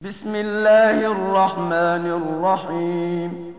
بسم الله الرحمن الرحيم.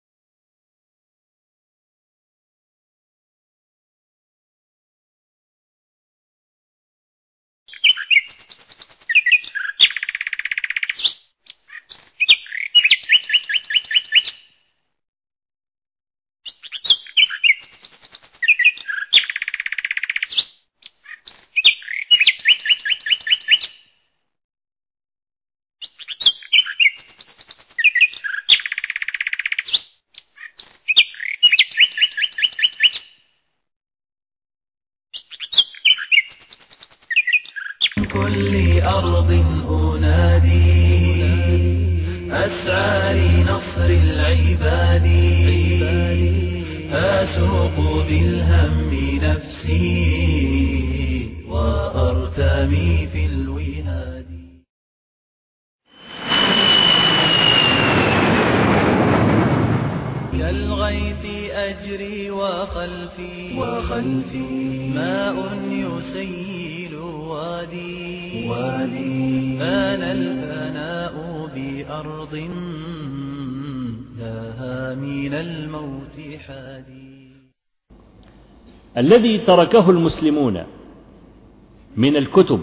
كل أرض أنادي أسعى لنصر العباد أسوق بالهم نفسي وأرتمي في الوهاد. كالغيث أجري وخلفي ماء يسيل وادي أنا الفناء بأرض لها من الموت حادي. الذي تركه المسلمون من الكتب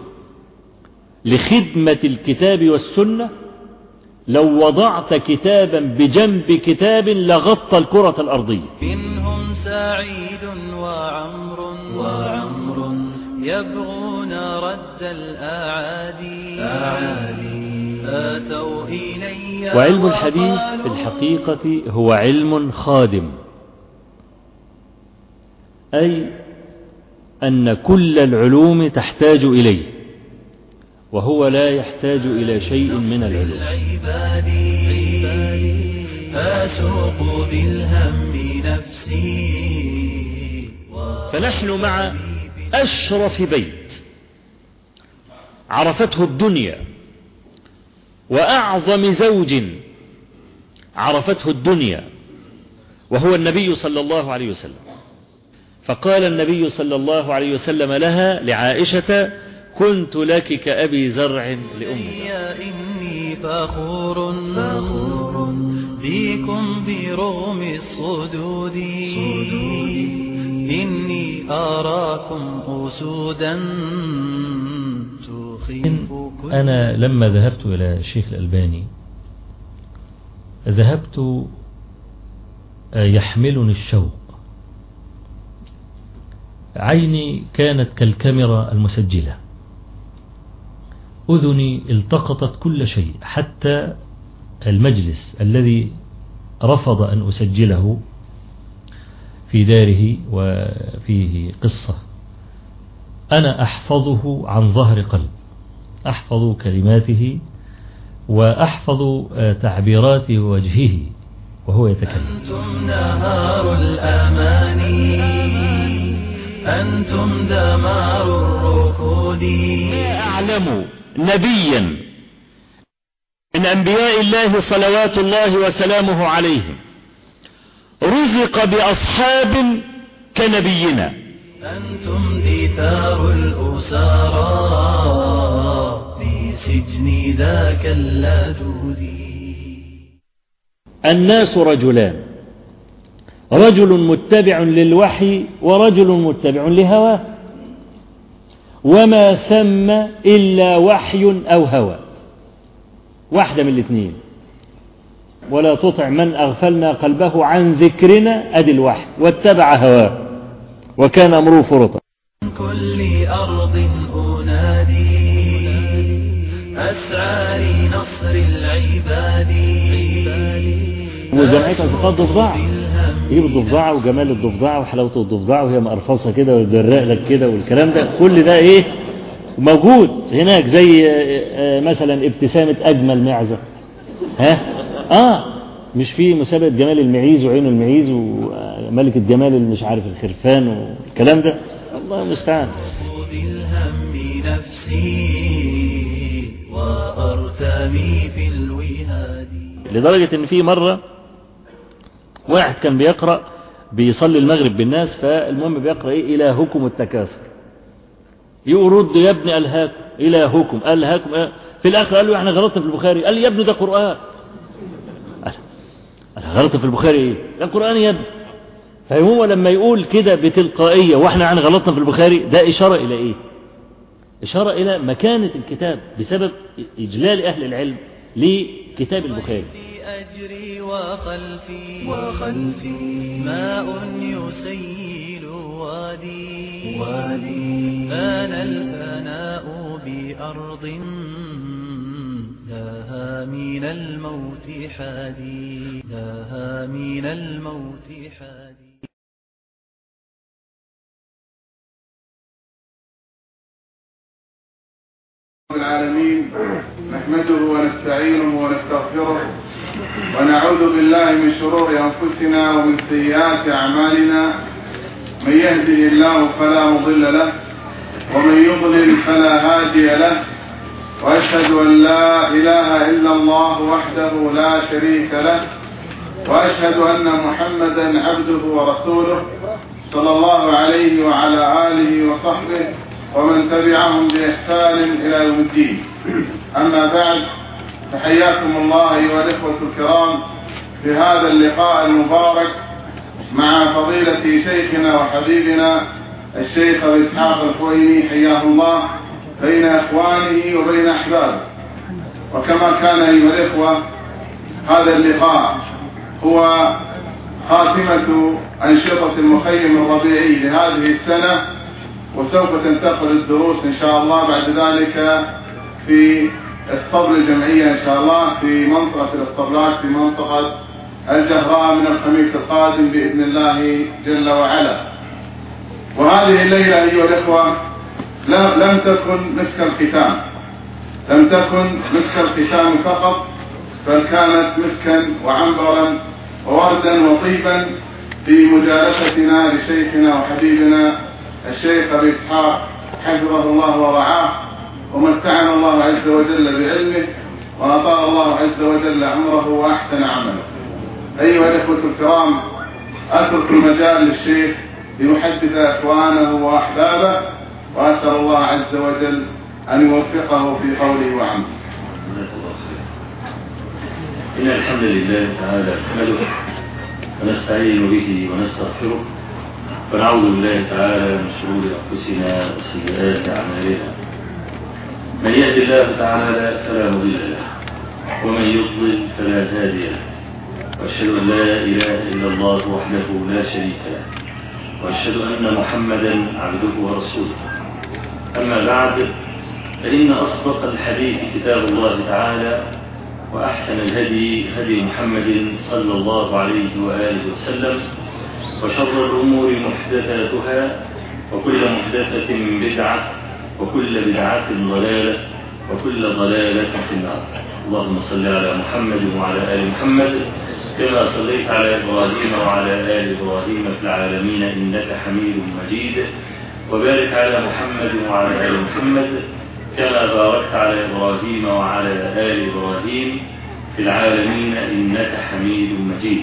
لخدمة الكتاب والسنة لو وضعت كتابا بجنب كتاب لغطى الكرة الأرضية. منهم سعيد وعمر يبغون رد الأعادي آتوا إلي. وعلم الحديث في الحقيقة هو علم خادم، أي أن كل العلوم تحتاج إليه وهو لا يحتاج إلى شيء من العلوم. أسوق بالهم نفسي. فنحن مع أشرف بيت عرفته الدنيا وأعظم زوج عرفته الدنيا وهو النبي صلى الله عليه وسلم. فقال النبي صلى الله عليه وسلم لها لعائشة: كنت لك كأبي زرع لأمك. إني فخور بكم برغم الصدود إني أراكم أسودا تخيف. أنا لما ذهبت إلى الشيخ الألباني ذهبت يحملني الشوق، عيني كانت كالكاميرا المسجلة، أذني التقطت كل شيء، حتى المجلس الذي رفض أن أسجله في داره وفيه قصة أنا أحفظه عن ظهر قلب، أحفظ كلماته وأحفظ تعبيرات وجهه وهو يتكلم. أنتم نهار الأماني أنتم دمار الركود. أعلم نبيا من أنبياء الله صلوات الله وسلامه عليهم رزق بأصحاب كنبينا. أنتم دثار الأسارى في سجن ذاك اللدود. الناس رجلان، رجل متبع للوحي ورجل متبع لهواه، وما ثم إلا وحي أو هوى، واحدة من الاثنين. ولا تطع من أغفلنا قلبه عن ذكرنا أدي الوحي واتبع هواه وكان أمره فرطا. كل أرض أنادي أسعى لنصر العباد. وجمعيتها تقاد ضفدعة، يجيب الضفدعة وجمال الضفدعة وحلاوة الضفدعة وهي مقرفصة كده ويجرق لك كده والكلام ده، كل ده ايه موجود هناك. زي مثلا ابتسامة أجمل معزة، مش في مسابقة جمال المعيز وعين المعيز وملكة جمال المش عارف الخرفان والكلام ده، الله المستعان. بالهم نفسي وأرتمي في الوهاد. لدرجة ان في مرة واحد كان بيقرأ بيصلي المغرب بالناس، فالمهم بيقرأ ايه إلهكم التكاثر، يرد يا ابن ألهاكم إلهكم ألهاكم في الآخر قال له احنا غلطنا في البخاري. قال لي يا ابني ده قرآن. أنا غلطت في البخاري ايه؟ ده قرآن يا ابني. فهو لما يقول كده بتلقائية واحنا غلطنا في البخاري، ده إشارة إلى ايه؟ إشارة إلى مكانة الكتاب بسبب إجلال أهل العلم لكتاب البخاري. أجري وخلفي ماء يسيل وادي فان الفناء بأرض لها من الموت حادي العالمين. نحمده ونستعينه ونستغفره ونعوذ بالله من شرور أنفسنا ومن سيئات أعمالنا. من يهده الله فلا مضل له ومن يضلل فلا هادي له، وأشهد أن لا إله إلا الله وحده لا شريك له، وأشهد أن محمدا عبده ورسوله صلى الله عليه وعلى آله وصحبه ومن تبعهم بإحسان إلى يوم الدين. أما بعد، فحياكم الله أيها الإخوة الكرام في هذا اللقاء المبارك مع فضيلة شيخنا وحبيبنا الشيخ أبي إسحاق الحويني حياه الله بين إخوانه وبين أحبابه. وكما كان أيها الإخوة هذا اللقاء هو خاتمة أنشطة المخيم الربيعي لهذه السنة، وسوف تنتقل الدروس إن شاء الله بعد ذلك في اسطبل الجمعية إن شاء الله في منطقة الاسطبلات في منطقة الجهراء من الخميس القادم بإذن الله جل وعلا. وهذه الليلة أيها الإخوة لم تكن مسك الختام، لم تكن مسك الختام فقط، بل كانت مسكا وعنبرا ووردا وطيبا في مجالستنا لشيخنا وحبيبنا الشيخ أبي إسحاق حفظه الله ورعاه، ومتعنا الله عز وجل بعلمه، وأطال الله عز وجل عمره وأحسن عمله. أيها الأخوة الكرام، أترك المجال للشيخ ليحدث إخوانه وأحبابه، وأسأل الله عز وجل أن يوفقه في قوله وعمله. إن الحمد لله تعالى نحمده ونستعين به ونستغفره، ونعوذ بالله تعالى من شرور أنفسنا وسيئات أعمالنا. من يهد الله تعالى فلا مضل له، ومن يضلل فلا هادي له، وأشهد أن لا إله إلا الله وحده لا شريك له، وأشهد أن محمدا عبده ورسوله. أما بعد، فإن أصدق الحديث كتاب الله تعالى، وأحسن الهدي هدي محمد صلى الله عليه وآله وسلم، وشر الأمور محدثاتها، وكل محدثة بدعة، وكل بدعة ضلالة، وكل ضلالة في النار. اللهم صل على محمد وعلى آل محمد كما صليت على إبراهيم وعلى آل إبراهيم في العالمين إنك حميد مجيد، وبارك على محمد وعلى آل محمد كما باركت على إبراهيم وعلى آل إبراهيم في العالمين إنك حميد مجيد.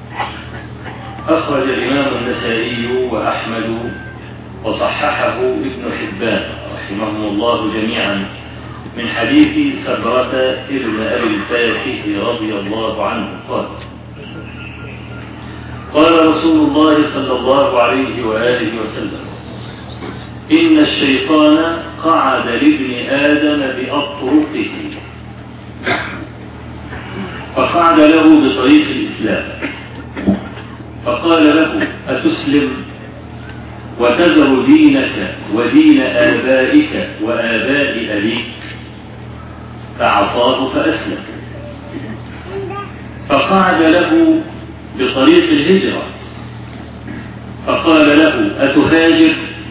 أخرج الإمام النسائي وأحمد وصححه ابن حبان رحمهم الله جميعا من حديث سبرة ابن أبي الفاتح رضي الله عنه قال رسول الله صلى الله عليه وآله وسلم: إن الشيطان قعد لابن آدم بأطرقه، فقعد له بطريق الإسلام، فقال له: أتسلم وتذر دينك ودين آبائك وآباء أبيك؟ فعصاه فأسلم. فقعد له بطريق الهجرة، فقال له: أتهاجر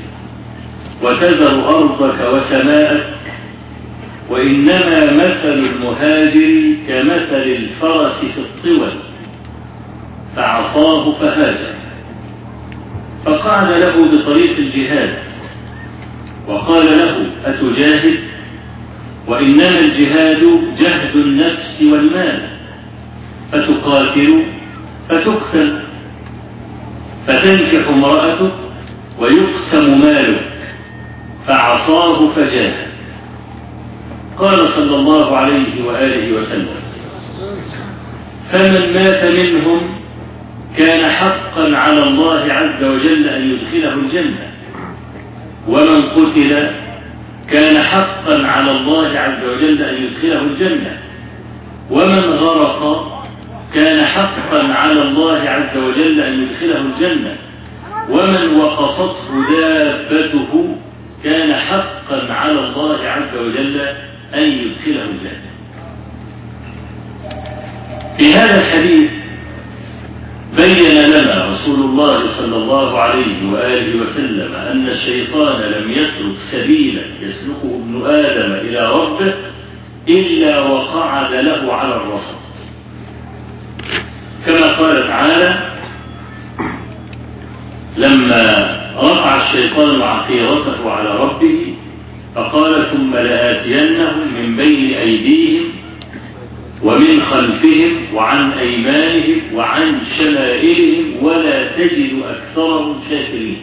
وتذر أرضك وسماءك؟ وإنما مثل المهاجر كمثل الفرس في الطول. فعصاه فهاجر. فقعد له بطريق الجهاد، وقال له: أتجاهد؟ وإنما الجهاد جهد النفس والمال، فتقاتل فتقتل، فتنكح امرأتك ويقسم مالك. فعصاه فجاهد. قال صلى الله عليه وآله وسلم: فمن مات منهم كان حقا على الله عز وجل أن يدخله الجنة، ومن قتل كان حقا على الله عز وجل أن يدخله الجنة، ومن غرق كان حقا على الله عز وجل أن يدخله الجنة، ومن وقصته دابته كان حقا على الله عز وجل أن يدخله الجنة. في هذا الحديث بين لنا رسول الله صلى الله عليه وآله وسلم أن الشيطان لم يترك سبيلا يسلكه ابن آدم إلى ربه إلا وقعد له على الرصد، كما قال تعالى: لما رفع الشيطان عقيرته على ربه فقال: ثم لآتينهم من بين أيديهم ومن خلفهم وعن أيمانهم وعن شمائلهم ولا تجد أكثرهم شاكرين.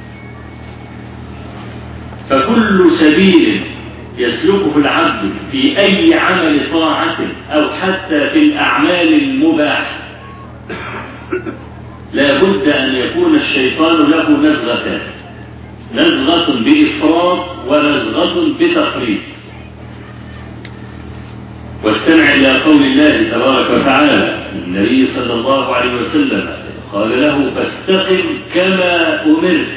فكل سبيل يسلكه العبد في أي عمل طاعة أو حتى في الأعمال المباحة لا بد أن يكون الشيطان له نزغتان: نزغة بإفراط ونزغة بتفريط. واستمع إلى قول الله تبارك وتعالى: النبي صلى الله عليه وسلم قال له: فاستقم كما أمرت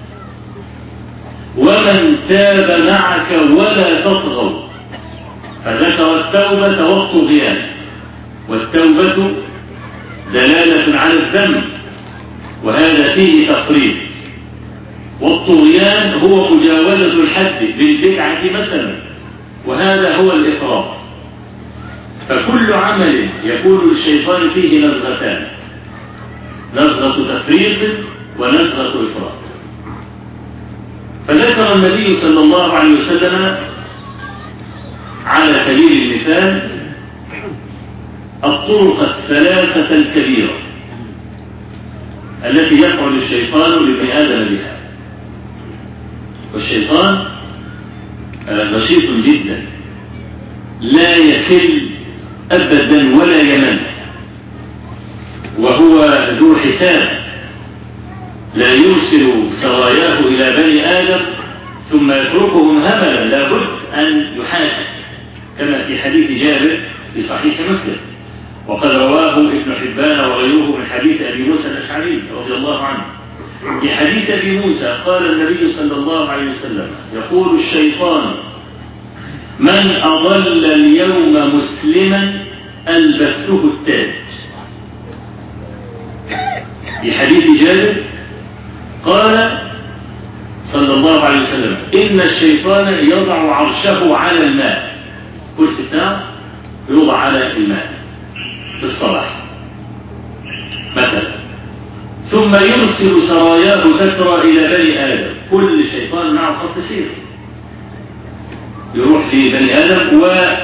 ومن تاب معك ولا تطغوا. فذكر التوبة والطغيان، والتوبة دلالة على الذنب وهذا فيه تفريط، والطغيان هو مجاوزة الحد بالبدعة مثلا وهذا هو الإفراط. فكل عمل يكون للشيطان فيه نزغتان: نزغة تفريط ونزغة إفراط. فذكر النبي صلى الله عليه وسلم على سبيل المثال الطرق الثلاثة الكبيرة التي يفعل الشيطان لابن آدم بها. والشيطان نشيط جدا لا يكل أبدا ولا يمل، وهو ذو حساب لا يرسل سراياه إلى بني آدم ثم يتركهم هملا، لا بد أن يحاسب، كما في حديث جابر في صحيح مسلم، وقد رواه ابن حبان وغيره من حديث أبي موسى الأشعري رضي الله عنه. في حديث أبي موسى قال النبي صلى الله عليه وسلم: يقول الشيطان: من أضل اليوم مسلما ألبسته التاج. في حديث جابر قال صلى الله عليه وسلم: إن الشيطان يضع عرشه على الماء، كرسي بتاعه يوضع على الماء في الصباح مثلا، ثم يرسل سراياه تترى إلى بني آدم. كل شيطان معه خط سير يروح لبني آدم،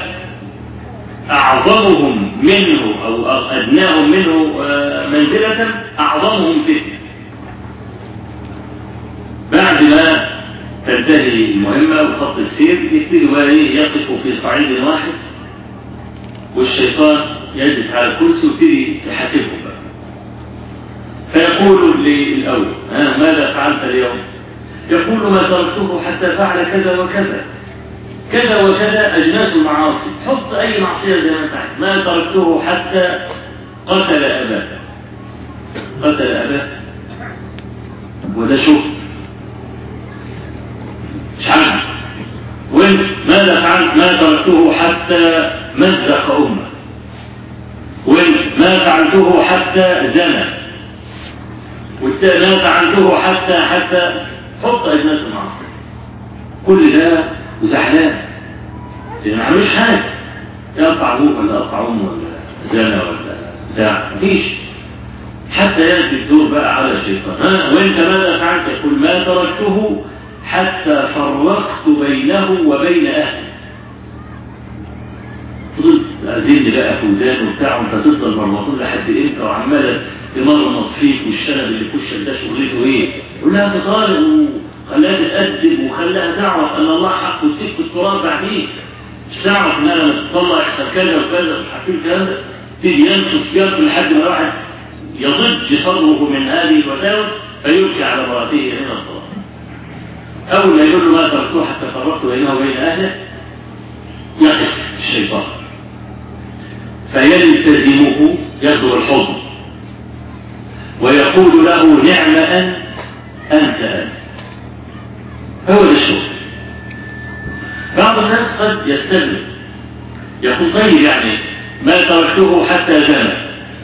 وأعظمهم منه أو أدناهم منه منزلة أعظمهم فتنة. بعد ما تنتهي المهمة وخط السير يبتدي يقف في صعيد واحد، والشيطان يجلس على الكرسي ويبتدي يحاسبه بقى. فيقول للأول: ماذا فعلت اليوم؟ يقول: ما تركته حتى فعل كذا وكذا كذا وكذا، أجناس المعاصي، حط أي معصية زي ما تعرف. ما تركته حتى قتل أباه. قتل أباه وده شوف مش عارف. وانت ماذا فعلت؟ ما تركته حتى مزق أمه. وانت ما فعلته حتى زنى. ما فعلته حتى حط أجناس المعاصي. كل ده وزعلان لأن ما عملوش حاجة، يقطع أبوه ولا يقطع أمه ولا زنى ولا بتاع، مفيش. حتى يأتي الدور بقى على الشيطان: وانت ماذا فعلت؟ يقول: ما تركته حتى فرقت بينه وبين أهله. فضلت أزل بقى في ودانه وبتاعه، فتفضل مرمطون لحد إمتى وعمالة يمرمط فيك، والشنب اللي في وشك ده شغلته إيه؟ يقول لها تطالب وخلاها تتأدب وخلاها تعرف أن الله حق وتسيب التراب بعديه. مش تعرف ان انا لما تطلع يحصل كذا وكذا مش عارفين الكلام ده، تيجي ينقص لحد ما الواحد يضج صدره من هذه الوساوس فيبكي على امراته هنا الطلاق. اول ما يقول له ما تركته حتى فرقت بينه وبين اهله يقف الشيطان فيلتزمه يده الحضن ويقول له نعم أنت هو ده الشغل. بعض الناس قد يستغرب يقول طيب يعني ما تركته حتى زنى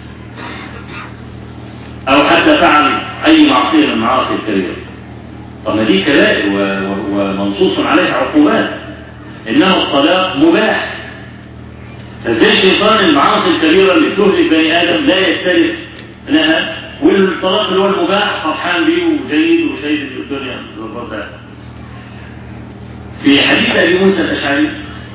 أو حتى فعل أي معصية من المعاصي الكبيرة. طب ما دي كبائر ومنصوص عليها عقوبات، إنه الطلاق مباح. فازاي الشيطان المعاصي الكبيرة اللي تهلك بني آدم لا يختلف لها، والطلاق اللي هو المباح فرحان بيه وجيد وشايف الدنيا ظبطها. في حديث أبي موسى الأشعري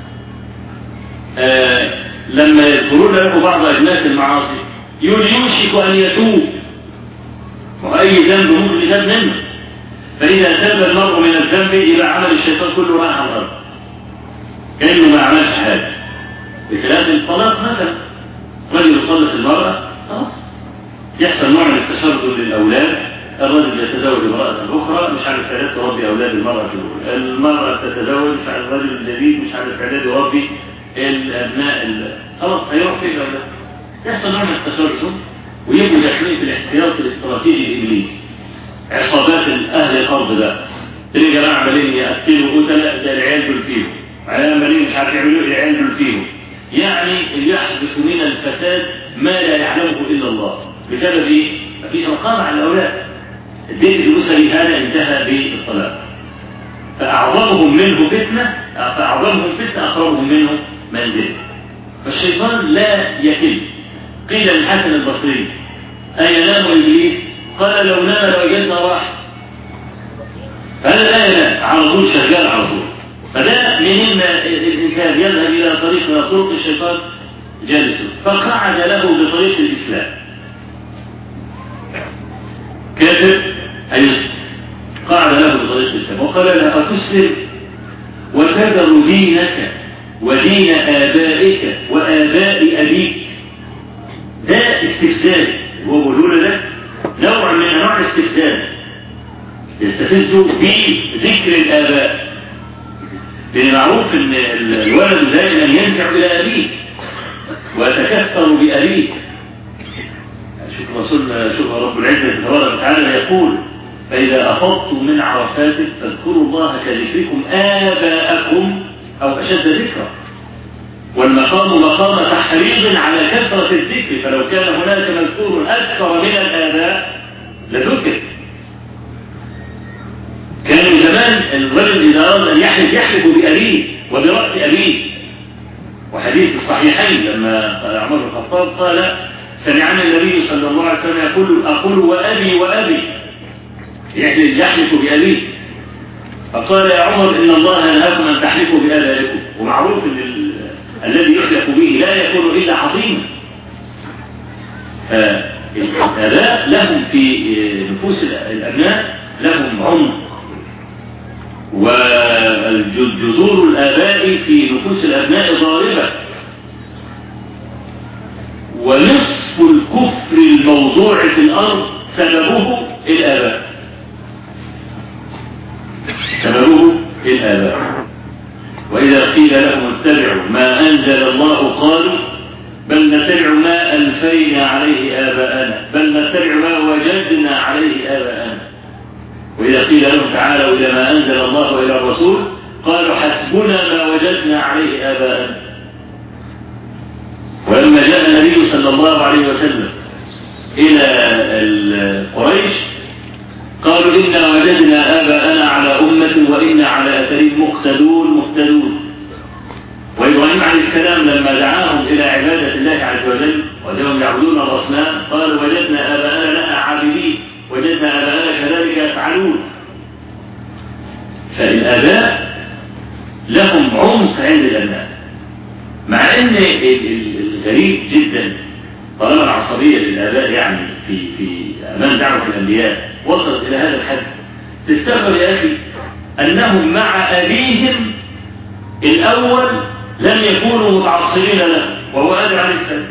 لما يذكرون له بعض أجناس المعاصي يقول يوشك أن يتوب، وأي ذنب ممكن يتاب منه، فإذا تاب المرء من الذنب يبقى عمل الشيطان كله راح على الأرض كأنه ما عملش حاجة. بخلاف الطلاق مثلا رجل يطلق المرأة خلاص يحصل نوع من التشرد للأولاد، الرجل يتزوج امرأة أخرى مش على استعداد تربي أولاد المرأة الأولى، المرأة تتزوج مش على الرجل الجديد مش على استعداد يربي الأبناء خلاص هيروح فين الأولاد. يحصل نوع من التشرد ويبقوا داخلين في الاحتياط الاستراتيجي لإبليس. عصابات أهل الأرض بقى تلاقي جماعة عمالين يقتلوا قتلة زي العيال دول فيهم، عمالين مش عارف يعملوا العيال دول فيهم، يعني يحدث من الفساد ما لا يعلمه إلا الله. بسبب ايه؟ مفيش رقابة على الأولاد. البيت الأسري هذا انتهى بالطلاق. فأعظمهم فتنة أقربهم منه منزل. فالشيطان لا يكل. قيل للحسن البصري أينام إبليس؟ قال لو نام لوجدنا راحة. فهذا لا ينام على طول شغال على طول. فده منين ما الإنسان يذهب إلى طريق من طرق الشيطان جالس فقعد له بطريق الإسلام. كافر أيسر قعد له بطريق الإسلام وقال له أتسلم وتذر دينك ودين آبائك وآباء أبيك. ده استفزاز، هو بيقول ده نوع من أنواع الاستفزاز يستفزه بذكر الآباء، لأن معروف أن الولد دائما ينسع إلى أبيه ويتكثر بأبيه. شوف رب العزة تبارك وتعالى يقول فإذا أفضتم من عرفات فاذكروا الله كذكركم آباءكم أو أشد ذكرا. والمقام مقام تحريض على كثرة الذكر، فلو كان هناك مذكور أكثر من الآباء لذكر. كان زمان الرجل إذا أراد أن يحلف بأبيه وبرأس أبيه. وحديث الصحيحين لما عمر بن الخطاب قال سمعنا النبي صلى الله عليه وسلم يقول أقول وأبي يحلف بأبيه. فقال يا عمر إن الله نهاكم أن تحلفوا بآبائكم. ومعروف أن الذي يحلف به لا يكون إلا عظيما. فالآباء لهم في نفوس الأبناء لهم عمق، وجذور الآباء في نفوس الأبناء ضاربة. ونصف الكفر الموضوع في الأرض سببه الآباء. وإذا قيل لهم اتبعوا ما أنزل الله قالوا بل نتبع ما ألفينا عليه آباءنا بل نتبع ما وجدنا عليه آباءنا. وإذا قيل لهم تعالوا إلى ما أنزل الله وإلى الرسول قالوا حسبنا ما وجدنا عليه آباءنا. ولما جاء النبي صلى الله عليه وسلم إلى قريش قالوا إنا وجدنا آباءنا على أمة وإنا على أثرهم مقتدون. وإبراهيم عليه السلام لما دعاهم إلى عبادة الله عز وجل وجدهم يعبدون الأصنام قالوا وجدنا آباءنا لها عابدين وجدنا آباءنا كذلك يفعلون. فالآباء لهم عمق عند الأبناء، مع أن الغريب جدا طالما العصبية للآباء يعني في أمام دعوة الأنبياء وصلت إلى هذا الحد. تستغرب يا أخي أنهم مع أبيهم الأول لم يكونوا متعصبين له وهو آدم عليه السلام.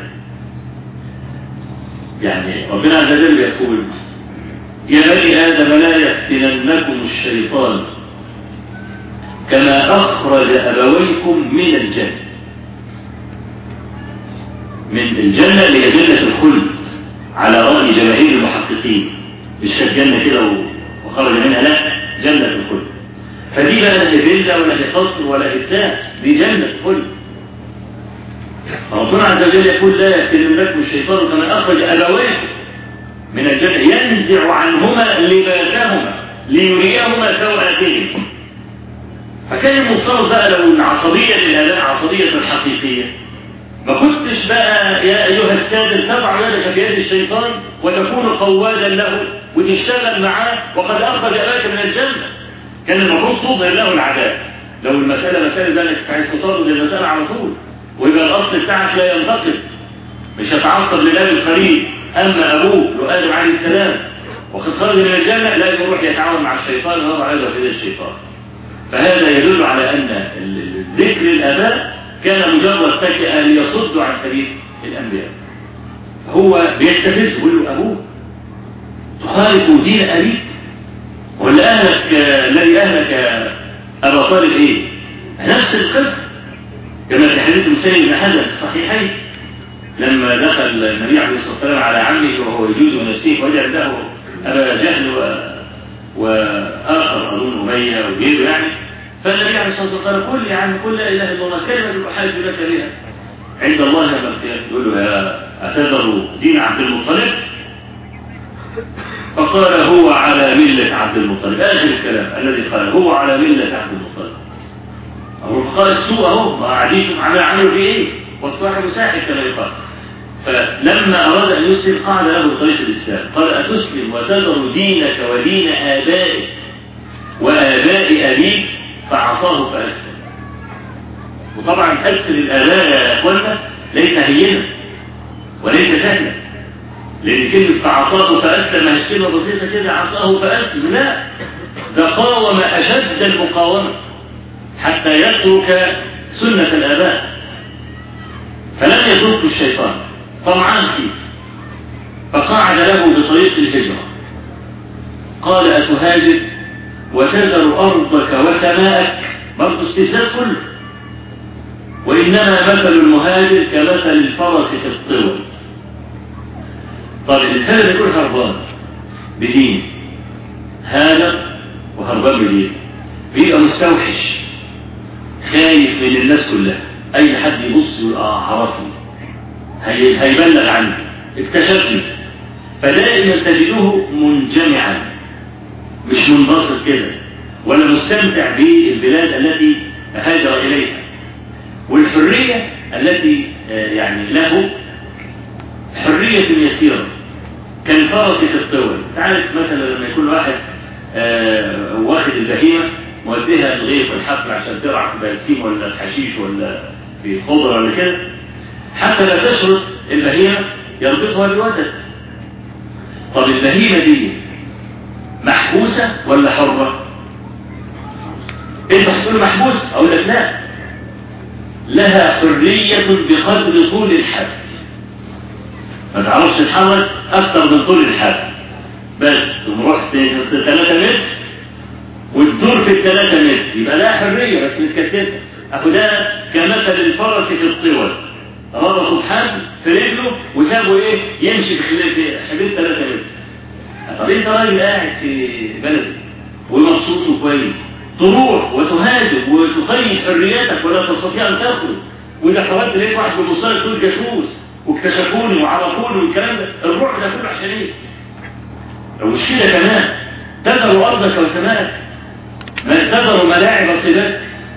يعني ربنا عز وجل يقول يا بني آدم لا يفتننكم الشيطان كما أخرج أبويكم من الجنة. من الجنة اللي هي جنة الخلد على رأي جماهير المحققين، مش كانت جنة كده وخرج منها، لا، جنة الخلد. فدي بقى لا فيلا ولا في قصر ولا في بتاع، دي جنة الخلد. ربنا عز وجل يقول لا يفتننكم الشيطان كما أخرج أبويكم من الجنة ينزع عنهما لباسهما ليريهما سوءاتهم. فكان المفترض بقى لو ان عصبية الآباء عصبية الحقيقية ما كنتش بقى يا أيها السادة تضع يدك في يد الشيطان وتكون قوادا له وتشتغل معاه وقد أخرج أباك من الجنة. كان المفروض تظهر له العذاب. لو المسألة مسألة بقى انك عايز تطرد المسألة على طول ويبقى الأصل بتاعك لا ينتقد، مش هتعصب لله القريب. أما أبوه لو آدم عليه السلام وقد خرج من الجنة لازم يروح يتعاون مع الشيطان وهو عايز في الشيطان. فهذا يدل على أن ذكر الآباء كان مجرد تكئة ليصدوا عن سبيل الأنبياء. هو بيستفز يقول له أبوه تخالف دين أبيك ولا أهلك الذي أهلك أبا طالب إيه؟ نفس القصة كما في حديث مسيب بن حزم الصحيحين لما دخل النبي عليه الصلاة والسلام على عمه وهو يجوز نفسه وجد له أبا جهل وآخر أظن أمية وغيره يعني. فالنبي عليه الصلاة والسلام قال قل يا عم قل لا إله إلا الله كلمة أحاج لك بها عند الله يوم القيامة. يقول له يا أتذر دين عبد المطلب؟ فقال هو على ملة عبد المطلب. آخر الكلام الذي قال هو على ملة عبد المطلب. الرفقاء السوء اهو ما قاعدين يشوف عملوا فيه ايه والصاحب ساحب كما يقال. فلما أراد أن يسلم قعد له طريق الإسلام قال أتسلم وتذر دينك ودين آبائك وآباء أبيك؟ فعصاه فأسلم. وطبعا أكثر الآباء يا أخوانا ليس هينا وليس سهلا، لأن كلمة فعصاه فأسلم مش كلمة بسيطة كده عصاه فأسلم، لا، ده قاوم أشد المقاومة حتى يترك سنة الآباء. فلم يترك الشيطان طمعان فيه فقاعد له بطريق الهجرة. قال أتهاجر وتذر أرضك وسماءك؟ برضو استثناء كله. وإنما مثل المهاجر كمثل الفرس في الطول. طيب الإنسان يكون هربان بدين هاجر وهربان بدين بيبقى مستوحش خايف من الناس كلها، أي حد يبص يقول عرفني هيبلغ عني اكتشفني. فدائما تجده منجمعا مش منبسط كده ولا مستمتع بالبلاد التي هاجر إليها. والحرية التي يعني له حرية يسيرة كالفرس في الطول. تعرف مثلا لما يكون واحد واخد البهيمة موديها الغيط والحقل عشان ترعى في برسيم ولا في حشيش ولا في خضرة ولا كده، حتى لا تشرد البهيمة يربطها بالوتد. طب البهيمة دي محبوسة ولا حرة؟ انت هتقول محبوس، اقول لك لا، لها حرية بقدر طول الحبل، ما تعرفش تتحرك اكتر من طول الحبل، بس تروح 3 متر والدور في 3 متر يبقى لها حرية بس متكتفة. اهو ده كمثل الفرس في الطول، ربطوا بحبل في رجله وسابوا ايه يمشي في حدود 3 متر. طب انت راجل قاعد في بلدك ومبسوط وكويس، تروح وتهاجر وتقيد حرياتك ولا تستطيع ان تخرج، واذا خرجت لقيت واحد بيبص لك تقول جاسوس واكتشفوني وعرفوني والكلام ده، الروح ده كله عشان ايه؟ لو مش كده كمان تذر ارضك وسماءك، ما تذر ملاعب صباك.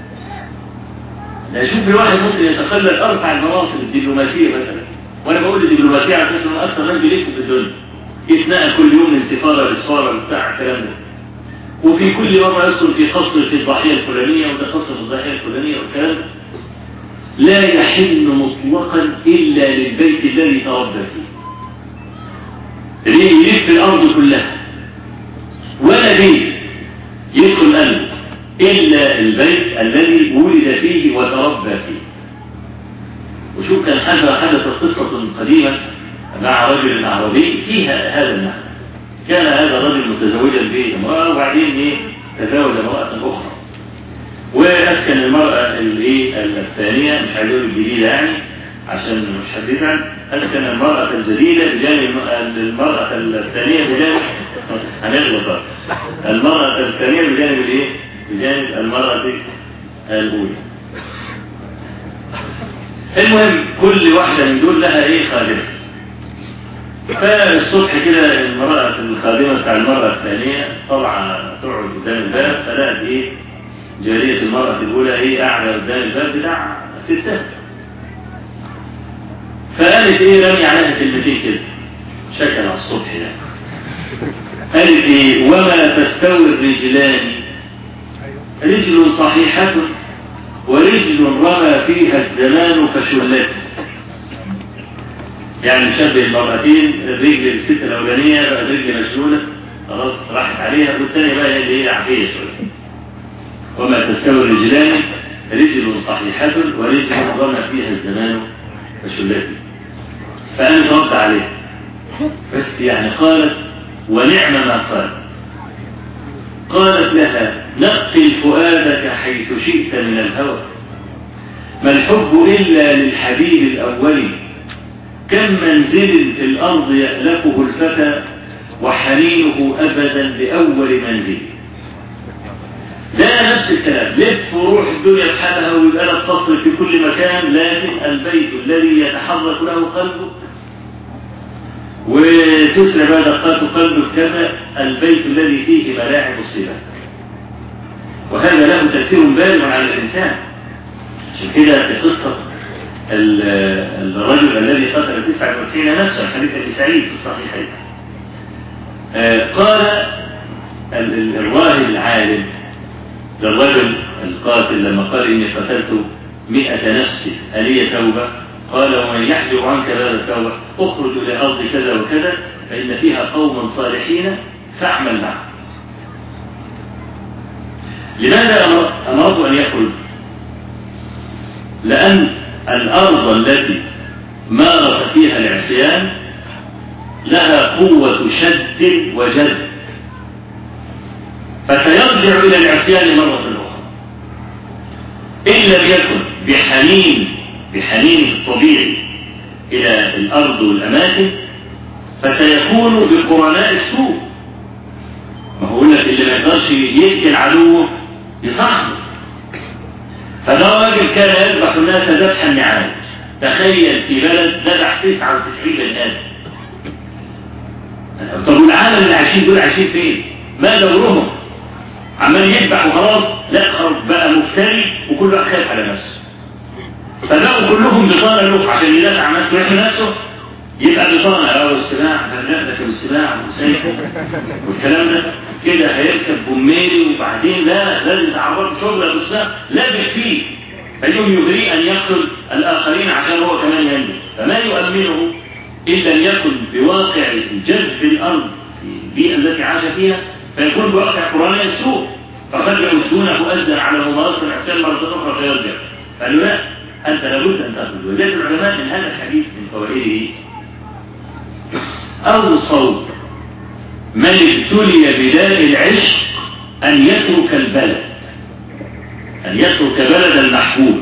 لا شوف الواحد ممكن يتخلل ارفع المناصب الدبلوماسيه مثلا، وانا بقول الدبلوماسيه على اساس انه اكثر ناس بيلف في الدنيا، يتنقل كل يوم من سفاره لسفاره بتاع الكلام ده، وفي كل مره يدخل في قصر في الضاحيه الفلانيه وده قصر في الضاحيه الفلانيه والكلام ده. لا يحن مطلقا الا للبيت الذي تربى فيه. ليه يلف الارض كلها ولا بيت يدخل قلبه الا البيت الذي ولد فيه وتربى فيه. وشوف كان حدثت قصة قديما مع رجل عربي فيها هذا المعنى. كان هذا الرجل متزوجا بامرأة وبعدين تزوج امرأة أخرى وأسكن المرأة الثانية، مش عايز أقول الجديدة يعني عشان مش حديثا، أسكن المرأة الجديدة بجانب المرأة الثانية بجانب هنغلط المرأة الثانية بجانب بجانب المرأة الأولى. المهم كل واحدة من دول لها خادمة. فالصبح كده المرأة الخادمة بتاع المرأة الثانية طبعا تقعد قدام الباب، فلقت جارية المرأة الأولى قاعدة قدام الباب بتاع ستات، فقالت رمي عليها كلمتين كده شكل على الصبح يعني. قالت وما تستوي الرجلان، رجل صحيحة ورجل رمى فيها الزمان فشلت. يعني مشبه المرأتين، الرجل الست الأولانية بقى الرجل مشلولة خلاص راحت عليها، والثانية بقى اللي عافية شوية. وما تستوي الرجلان رجل صحيحة ورجل رمى فيها الزمان فشلت. فأنا رد عليه بس يعني قالت ونعم ما قالت لها نقل فؤادك حيث شئت من الهوى، ما الحب إلا للحبيب الأول، كم منزل في الأرض يألفه الفتى وحنينه أبدا لأول منزل. ده نفس الكلام، لف وروح الدنيا بحالها ويبقى لك قصر في كل مكان، لكن البيت الذي يتحرك له قلبه وتسرع بقى دقات قلبه كذا البيت الذي فيه ملاعب الصبا، وهذا له تأثير بالغ على الإنسان. عشان كده في قصة الرجل الذي قتل 99 نفسا، حديث أبي سعيد في الصحيحين، قال الراهب العالم للرجل القاتل لما قال إني قتلت 100 نفس ألي توبة؟ قال ومن يحجب عنك باب التوبة اخرج إلى أرض كذا وكذا فإن فيها قوما صالحين فاعمل معهم. لماذا أمرته أن يخرج؟ لأن الأرض التي مارس فيها العصيان لها قوة شد وجذب، فسيرجع إلى العصيان مرة أخرى إن لم يكن بحنين الطبيعي إلى الأرض والأماكن، فسيكون بقرناء السوء. ما هو لك اللي ما يقدرش يقتل عدوه يصعد. فده راجل كان يذبح الناس ذبح النعام، تخيل في بلد ذبح 99 بني آدم. طب والعالم اللي عايشين دول عايشين فين؟ ما دورهم؟ عمال يذبح وخلاص؟ لا بقى مفتري وكل واحد خايف على نفسه. فبقوا كلهم بطانة له عشان يدافع عن نفسه ويحمي نفسه، يبقى بطانة والسباع فلنقلك والسباع والسيف والكلام ده كده هيركب بميري، وبعدين لا لازم تعرض شغل الأسلاح لابس فيه فاليوم يغري أن يقتل الآخرين عشان هو كمان ينجو. فما يؤمنه إن لم يكن بواقع جذب الأرض في البيئة التي عاش فيها، فيكون بواقع قرآن السوء، فقد يؤذونه أزل على ممارسة العصيان مرة أخرى فيرجع. قالوا لا، أنت لابد أن تأخذ. وذلك العلماء من هذا الحديث من فوائده أوصوا من ابتلي بداء العشق أن يترك البلد، أن يترك بلد المحبوب.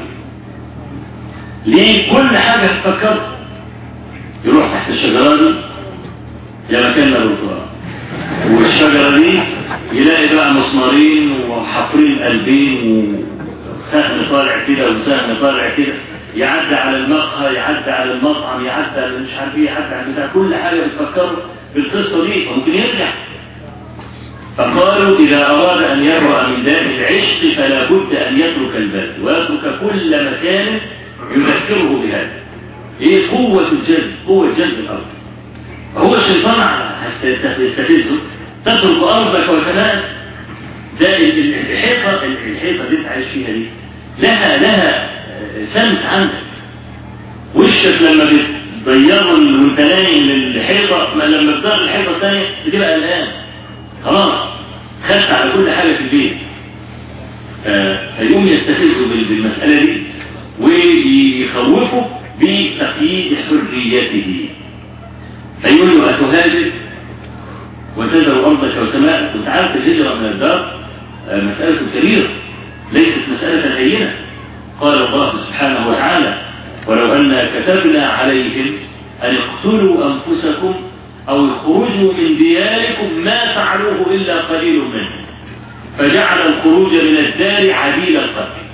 ليه؟ كل حاجة تفكر يروح تحت الشجرة دي يا مكان الرطوبة، والشجرة دي يلاقي بقى مسمارين وحفرين قلبين وسهم طالع كده وسهم طالع كده، يعدى على المقهى، يعدى على المطعم، يعدى على مش عارف ايه، يعدى على بتاع، كل حاجه بتفكروا بالقصه دي فممكن يرجع. فقالوا اذا اراد ان يبرأ من داء العشق فلا بد ان يترك البلد ويترك كل مكان يذكره بهذا. ايه قوه الجذب، قوه جذب الارض. فهو الشيطان يستفزه، تترك ارضك وسماءك. ده الحيطه اللي انت عايش فيها دي لها سمت عندك. وشك لما بتغيره وانت نايم للحيطه، لما بتغير الحيطه الثانيه بتبقى قلقان خلاص، خدت على كل حاجه في البيت. فيقوم يستفزه بالمساله دي ويخوفه بتقييد حريته، فيقول له أتهاجر وتذر أرضك وسماءك؟ وانت عارف الهجرة من الدار مسألة كبيرة ليست مسألة هينة. قال الله سبحانه وتعالى ولو أن كتبنا عليهم أن اقتلوا أنفسكم أو اخرجوا من دياركم ما فعلوه إلا قليل منهم فجعل الخروج من الدار عديل القتل.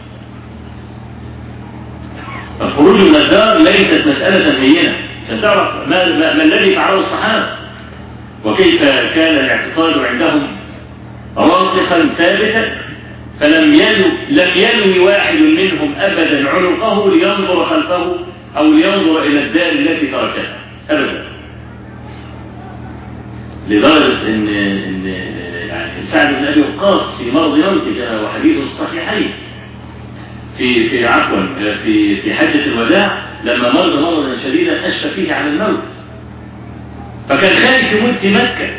الخروج من الدار ليست مسألة هينة. فتعرف ما الذي فعله الصحابة وكيف كان الاعتقاد عندهم راسخا ثابتا، فلم يلوي واحد منهم أبدا عنقه لينظر خلفه أو لينظر إلى الدار التي تركها أبدا، لدرجة إن يعني سعد بن أبي وقاص في مرض موته وحديثه الصحيحين في حجة الوداع لما مرض مرضا شديدا أشفى فيه على الموت، فكان خايف يموت في مكة،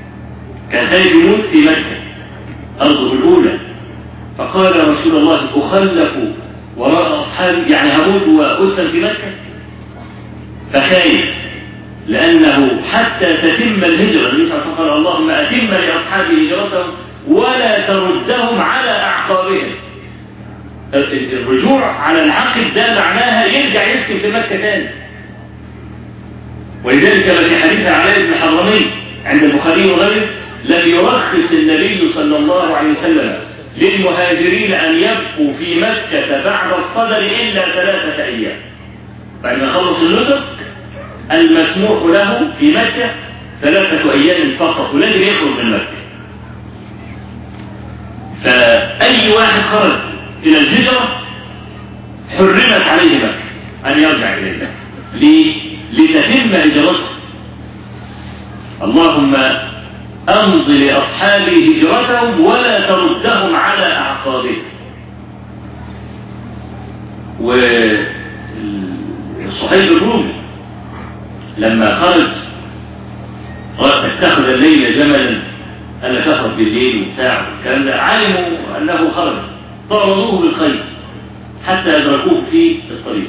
أرضه الأولى. فقال يا رسول الله أخلف وراء أصحابي، يعني هموت وأدفن في مكة؟ فخايف لأنه حتى تتم الهجرة، النبي صلى الله عليه وسلم قال اللهم أتم لأصحابي هجرتهم ولا تردهم على أعقابهم. الرجوع على العقب ده معناها يرجع يسكن في مكة تاني. ولذلك في حديث علاء بن حضرمي عند البخاري وغيره لم يرخص النبي صلى الله عليه وسلم للمهاجرين أن يبقوا في مكة بعد الصدر إلا 3 أيام. بعد ما خلص النسك المسموح له في مكة 3 أيام فقط، ولازم يخرج من مكة. فأي واحد خرج إلى الهجرة حرمت عليه مكة أن يرجع إليها لتتم هجرته. اللهم أمض لأصحابي هجرتهم ولا تردهم على أعقابهم. والصهيب الرومي لما خرج اتخذ الليل جملا ألا تخرج بالليل وبتاع والكلام ده، علموا أنه خرج طردوه بالخيل حتى أدركوه في الطريق.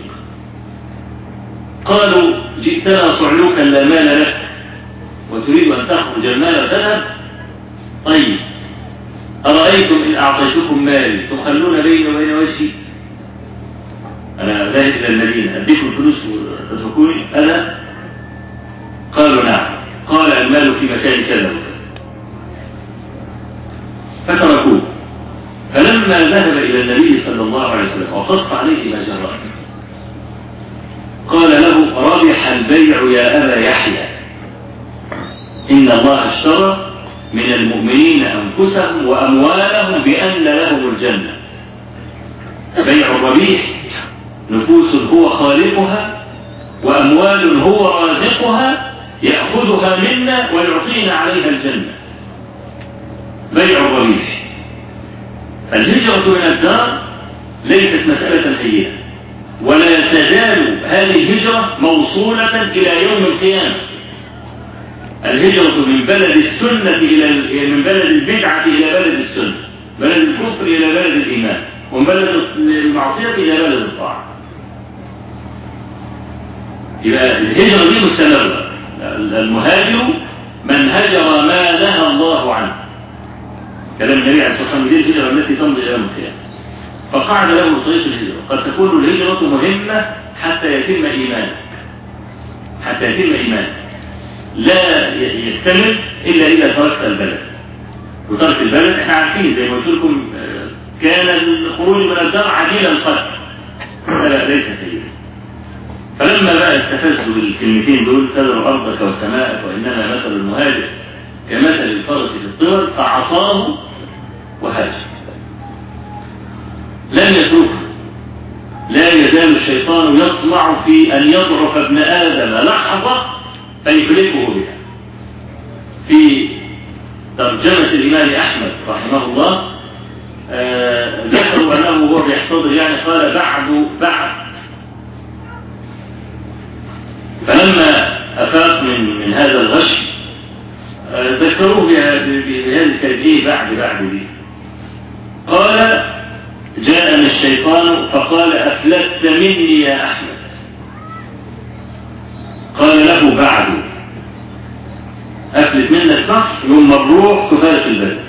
قالوا جئتنا صعلوكا لا مال لك وتريد أن تخرج المال وتذهب؟ طيب أرأيتم إن أعطيتكم مالي تخلون بيني وبين وجهي؟ أنا ذاهب إلى المدينة أديكم فلوس وتتركوني ألا؟ قالوا نعم. قال المال في مكان كذا فتركوه. فلما ذهب إلى النبي صلى الله عليه وسلم وقص عليه ما جرى قال له ربح البيع يا أبا يحيى، إن الله اشترى من المؤمنين أنفسهم وأموالهم بأن لهم الجنة. بيع الربيح نفوس هو خالقها وأموال هو رازقها يأخذها منا ويعطينا عليها الجنة. بيع الربيح. الهجرة من الدار ليست مسألة هينة، ولا تزال هذه الهجرة موصولة إلى يوم القيامة. الهجرة من بلد السنة من بلد البدعة إلى بلد السنة، بلد الكفر إلى بلد الإيمان، ومن بلد المعصية إلى بلد الطاعة. يبقى الهجرة دي مستمرة. المهاجر من هجر ما نهى الله عنه، كلام النبي عليه الصلاة والسلام، دي الهجرة التي تمضي إلى يوم القيامة. فقعد له طريق الهجرة. قد تكون الهجرة مهمة حتى يتم إيمانك، لا يكتمل إلا إذا تركت البلد. وترك البلد احنا عارفين زي ما قلت لكم كان الخروج من الدار عديل القتل، لا ليس سيئا. فلما بقى استفزوا بالكلمتين دول تذر أرضك وسماءك وإنما مثل المهاجر كمثل الفرس في الطور، فعصاه وهاجر. لن يتركه. لا يزال الشيطان يطمع في أن يضعف ابن آدم لحظة فيهلكه بها. في ترجمة الإمام أحمد رحمه الله ذكروا أنه هو بيحتضر يعني قال بعد. فلما أفاق من هذا الغش ذكروه بهذه الكلمة بعد دي. قال جاءنا الشيطان فقال أفلت مني يا أحمد، قال له بعد أفلت منك صح يوم الروح كفارة البدن.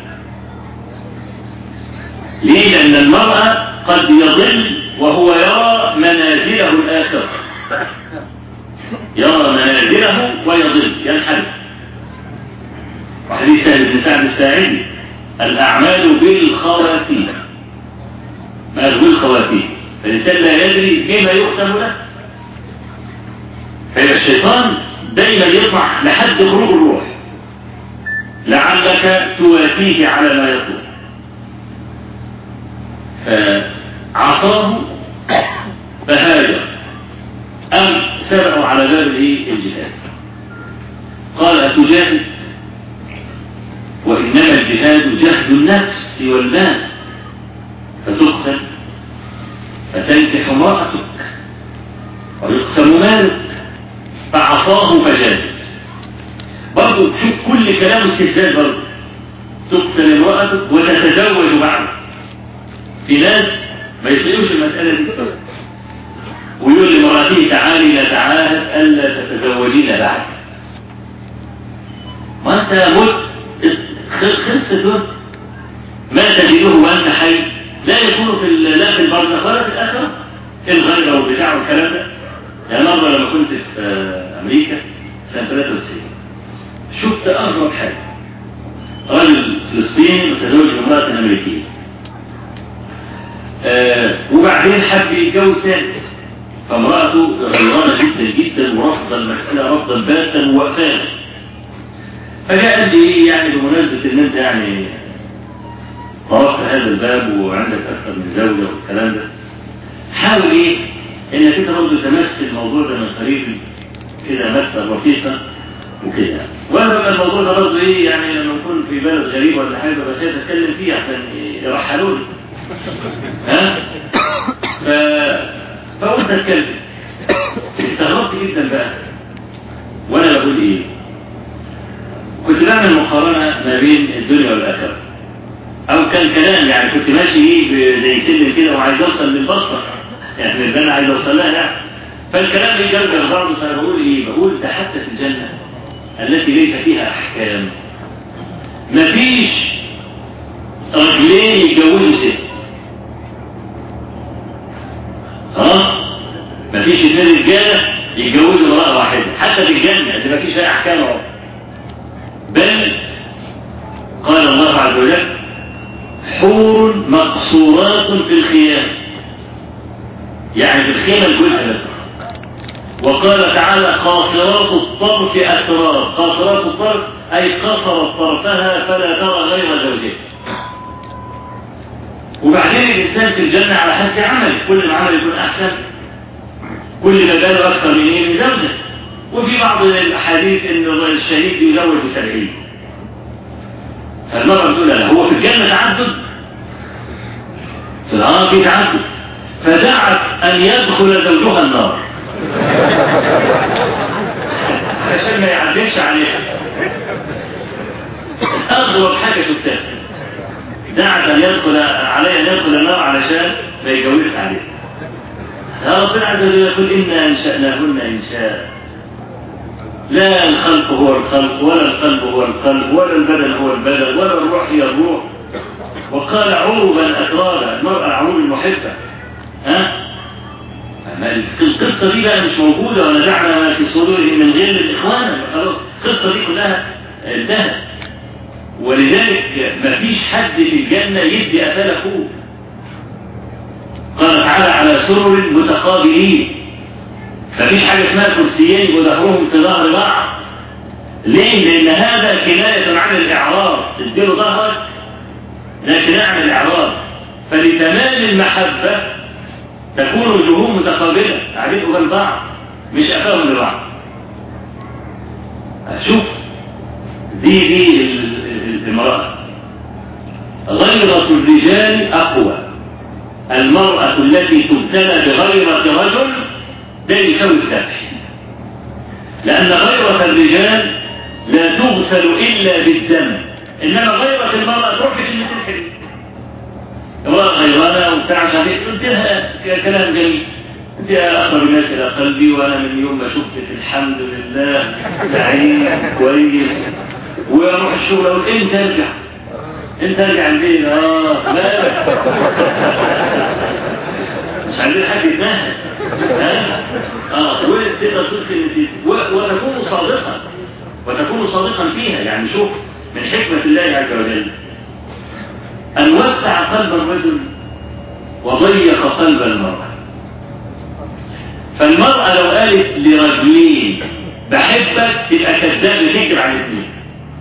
ليه؟ لأن المرأة قد يضل وهو يرى منازله الآخرة، يرى منازله ويضل ينحرف. وحديث سهل بن سعد الساعدي الأعمال بالخواتيم، ما بالخواتيم، فالإنسان لا يدري بما يختم له. فالشيطان دايما يطمع لحد خروج الروح لعلك تواتيه على ما يطلب، فعصاه فهاجر أم سبقوا على باب الجهاد. قال أتجاهد؟ وإنما الجهاد جهد النفس والمال، فتقتل فتنكح امرأتك ويقسم مالك، فعصاه فجاهد. برضو تشوف كل كلام استهزاء، برضو تقتل امرأتك وتتزوج بعد. في ناس ما يطيقوش المسألة دي ويقول لمرأته تعالي نتعاهد ألا تتزوجين بعد. ما أنت مت خلصت، ما تجده وأنت حي لا يكون لا في البرزخ ولا في الآخرة، الغيرة والبتاع والكلام ده. يعني مرة لما كنت في أمريكا سنة 93 شفت أغرب حاجة، رجل فلسطيني متزوج بامرأة أمريكية، وبعدين حب يتجوز ثاني، فامرأته غيرانة جدا جدا ورفض المسألة رفضا باتا ووقفانا. فجاء قال لي يعني بمناسبة ان انت يعني طرقت هذا الباب وعندك اكثر من زوجة والكلام ده، حاول ايه انك انت برضه تمس الموضوع ده من قريب كده مسا رفيقا وكده. وانا بقى الموضوع ده برضه ايه يعني لما نكون في بلد غريب ولا حاجه بس اتكلم فيه عشان يرحلوني. ها؟ فقلت اتكلم، استغربت جدا بقى وانا بقول ايه؟ كنت بعمل مقارنه ما بين الدنيا والاخره، او كان كلام يعني كنت ماشي ايه زي سلم كده وعايز اوصل للبسطه، يعني البنا عايز اوصل لها يعني. فالكلام بيجرجر بعضه، فانا بقول ايه؟ بقول ده حتى في الجنه التي ليس فيها احكام مفيش رجلين يتجوزوا ست، مفيش اثنين رجاله يتجوزوا امراه واحده حتى في الجنه اللي مفيش فيها احكام اهو. بل قال الله عز وجل حور مقصورات في الخيام، يعني في الخيمه الجزء بس. وقال تعالى قاصرات الطرف أتراب، قاصرات الطرف أي قصرت طرفها فلا ترى غير زوجها. وبعدين الإنسان في الجنة على حسب عمل، كل ما عمل يكون أحسن كل ما باله أكثر من زوجه. وفي بعض الأحاديث أن الشهيد يزوج ب70. فالمرأة تقول لا هو في الجنة تعدد، في تعدد، فدعت أن يدخل زوجها النار عشان ما يعدلش عليها. أغرب حاجة شفتها، دعت أن يدخل عليها أن يدخل النار علشان ما يجوزش عليها. يا ربنا عز وجل يقول إنا أنشأناهن إنشاء، لا الخلق هو الخلق ولا القلب هو القلب ولا البدن هو البدن ولا الروح هي الروح. وقال عروبا أترابا، المرأة العروب المحبة. القصة دي بقى مش موجودة، ونزعنا ما في صدورهم من غير الإخوان، خلاص القصة دي كلها انتهت. ولذلك ما فيش حد في الجنة يدي أثال أخوه. قال تعالى على سرر متقابلين، ما فيش حاجة اسمها كرسيين وظهرهم في ظهر بعض. ليه؟ لأن هذا كناية عن الإعراض، تديله ظهرك ده كناية عن الإعراض. فلتمام المحبة تكون وجوههم متقابلة قاعدين قبال بعض مش أفاهم لبعض. شوف دي المرأة. غيرة الرجال أقوى، المرأة التي تبتلى بغيرة رجل ده يسوي الذبح، لأن غيرة الرجال لا تغسل إلا بالدم، إنما غيرة المرأة تروح في تسحر امرأة غيرانة وبتاع شديد، قلت لها كلام جميل، أنت أقرب الناس إلى قلبي، وأنا من يوم ما شفتك الحمد لله سعيد كويس، وأروح الشغل أقول أنت أرجع البيت. لا مش عندنا حد يتنهى. وتقدر تدخل وتكون صادقا فيها. يعني شوف من حكمة الله عز وجل أن وسع قلب الرجل وضيق قلب المرأة. فالمرأة لو قالت لرجلين بحبك تبقى كذاب تكذب على الاثنين.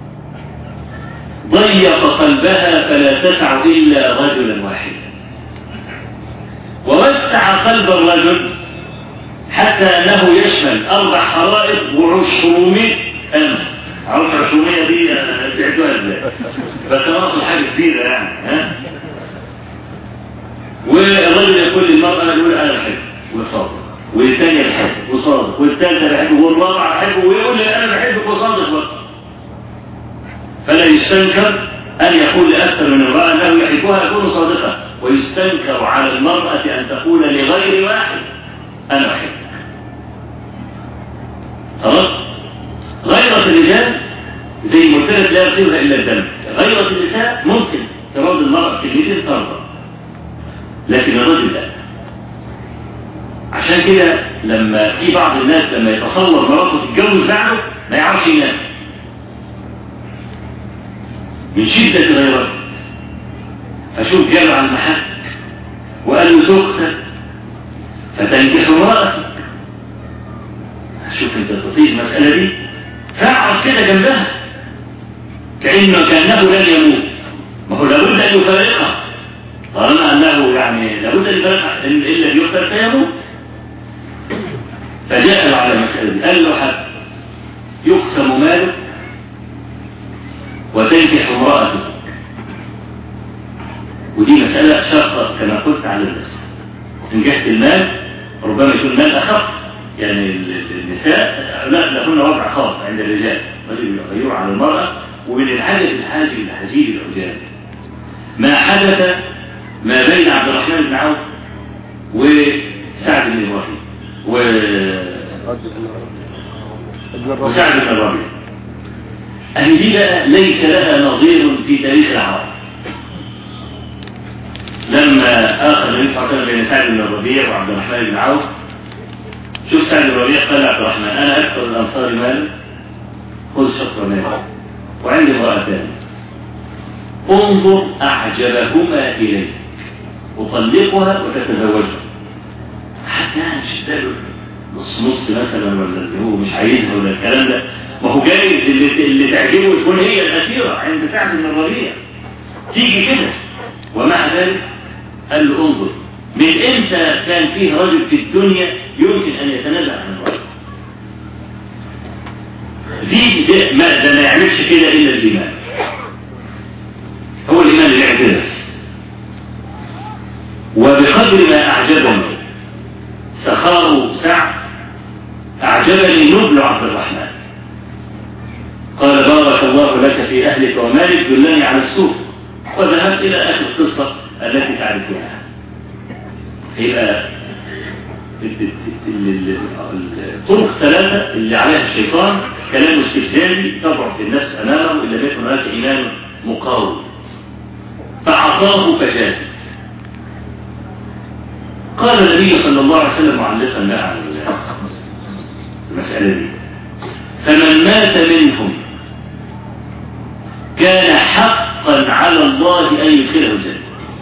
ضيق قلبها فلا تسع إلا رجلا واحدا. ووسع قلب الرجل حتى أنه يشمل 4 حرائق و200 ألف. عارف 200 دي بعدوها ازاي؟ فتناقض حاجة كبيرة يعني. والرجل يقول للمرأة يقول أنا بحبك وصادق، والثانية بحبك وصادق، والثالثة بحبك، والرابعة بحبك، ويقول لي أنا بحبك وصادق برضه. فلا يستنكر أن يقول لأكثر من امرأة أنه يحبها يكون صادقا، ويستنكر على المرأة أن تقول لغير واحد أنا بحبك. خلاص؟ غيرة الرجال زي ما قلت لك لا يصيبها إلا الدم. غيرة النساء ممكن تراضي المرأة كلمتين ترضى، لكن الرجل لا. عشان كده لما في بعض الناس لما يتصور مراته تتجوز بعده ما يعرفش ينام من شدة غيرته. فشوف جاب عن المحك وقال له زوجتك فتنكح امرأتك. شوف انت تطيق المسألة دي، فاقعد كده جنبها كأنه لن يموت. ما هو لابد أن يفارقها، طالما أنه يعني لابد أن يفارقها، إلا يقتل سيموت. فجاء على المسألة دي قال له حتى يقسم مالك وتنكح امرأتك. ودي مسألة شاقة كما قلت على الناس. نجحت المال ربما يكون مال أخف، يعني النساء لا لهن وضع خاص عند الرجال، رجل يغير على المرأة. ومن الحاجة الحجيب العجاب ما حدث ما بين عبد الرحمن بن عوف وسعد بن الربيع وسعد بن الربيع. أن دي بقى ليس لها نظير في تاريخ العرب. لما آخر النبي صلى الله عليه وسلم بين سعد بن الربيع وعبد الرحمن بن عوف، شوف سعد بن الربيع قال عبد الرحمن أنا أكثر الأنصار مالا خذ شطر مالا وعندي امرأتان انظر أعجبهما إليك أطلقها وتتزوجها. حتى مش تداله نص مثلا ولا اللي هو مش عايزها ولا الكلام ده. ما هو جايز اللي تعجبه يكون هي الأسيرة عند سعد بن الربيع تيجي كده. ومع ذلك قال له انظر من امتى كان فيه رجل في الدنيا يمكن أن يتنازع عن الرجل. ده ما يعملش كده إلا الإيمان. هو الإيمان اللي يعترف. وبقدر ما أعجبني سخاء سعد أعجبني نبل عبد الرحمن. قال بارك الله لك في أهلك ومالك دلني على السوق. وذهبت إلى آخر القصة التي تعرفونها. يبقى الطرق 3 اللي عليها الشيطان كلام استفزازي تضعف النفس أمامه إلا بيكون هناك إيمان مقاوم فعصاه فجاد. قال النبي صلى الله عليه وسلم معلقا مع المسألة دي فمن مات منهم كان حقا على الله أن يدخله الجنة،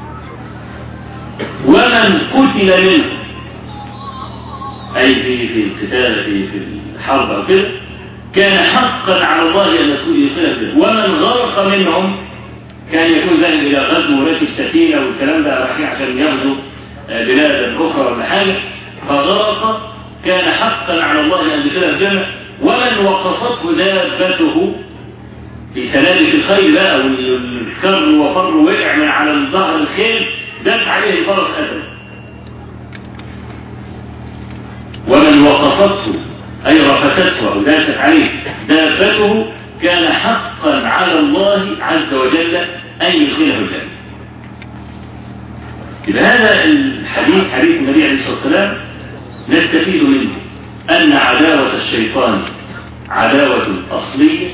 ومن قتل منهم أي في القتال في الحرب أو كده كان حقا على الله أن يدخله الجنة، ومن غرق منهم كان يكون ذلك إلى غزو وراكب السفينة والكلام ده رايحين عشان يغزو بلادا أخرى ولا حاجة فغرق كان حقا على الله أن يدخله الجنة، ومن وقصته دابته في سلالة الخيل بقى والكر وفر وقع من على ظهر الخيل دفع عليه الفرس أدم، ومن وقصته أي رفسته أو داست عليه دابته كان حقا على الله عز وجل أن يدخله الجنة. يبقى هذا الحديث حديث النبي عليه الصلاة والسلام نستفيد منه أن عداوة الشيطان عداوة أصلية،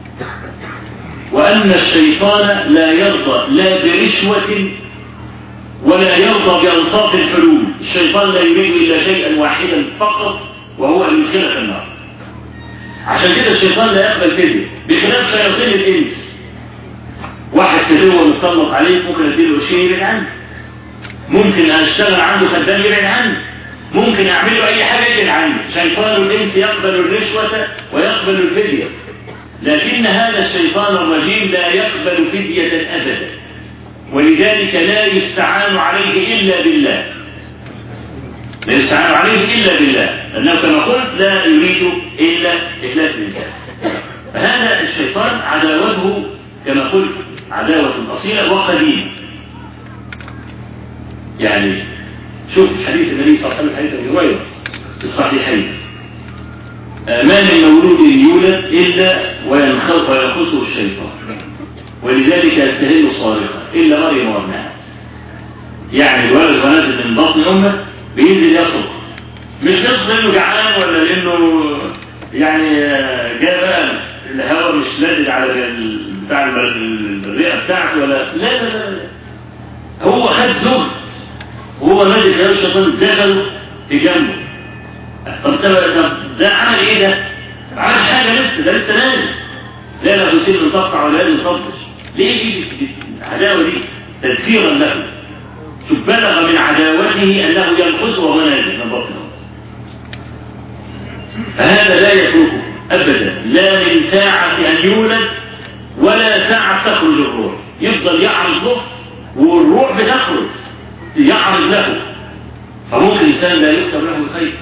وأن الشيطان لا يرضى لا برشوة ولا يرضى بأنصاف الحلول. الشيطان لا يريد إلا شيئا واحدا فقط، وهو أن يدخلك النار. عشان كده الشيطان لا يقبل فدية، بخلاف شياطين الإنس. واحد كده متسلط عليك ممكن أديله شيء يبعد عنه، ممكن أشتغل عنده خدام يبعد عنه، ممكن أعمل له أي حاجة يبعد عنه. شيطان الإنس يقبل الرشوة ويقبل الفدية، لكن هذا الشيطان الرجيم لا يقبل فدية أبدا، ولذلك لا يستعان عليه إلا بالله. لا يستعان عليه إلا بالله، لأنه كما قلت لا يريد إلا إهلاك الإنسان. فهذا الشيطان عداوته كما قلت عداوة أصيلة وقديمة. يعني شوف حديث النبي صلى الله عليه وسلم، حديث أبي هريرة في الصحيحين: ما من مولود يولد إلا وينخسه الشيطان، ولذلك يستهل صارخا إلا مريم وابنها. يعني الولد ونازل من بطن أمه بينزل يصرخ، مش يصرخ لأنه جعان ولا لأنه يعني جاء بقى الهواء مش لازل على بتاع الرئة بتاعته، ولا لا لا لا، هو خد زهد وهو نازل كده الشيطان دخله في جنبه. طب ده عمل ايه ده؟ ما عملش حاجه لسه، ده لسه نازل. لا لا يصير متقطع ولا لازم يطبش. ليه العداوه دي؟ تذكيرا له. شوف بلغ من عداوته انه ينقصه وهو نازل من بطنه. فهذا لا يتركه ابدا، لا من ساعه ان يولد ولا ساعه تخرج الروح، يفضل يعرض له والروح بتخرج يعرض له. فممكن الانسان لا يكتب له الخير.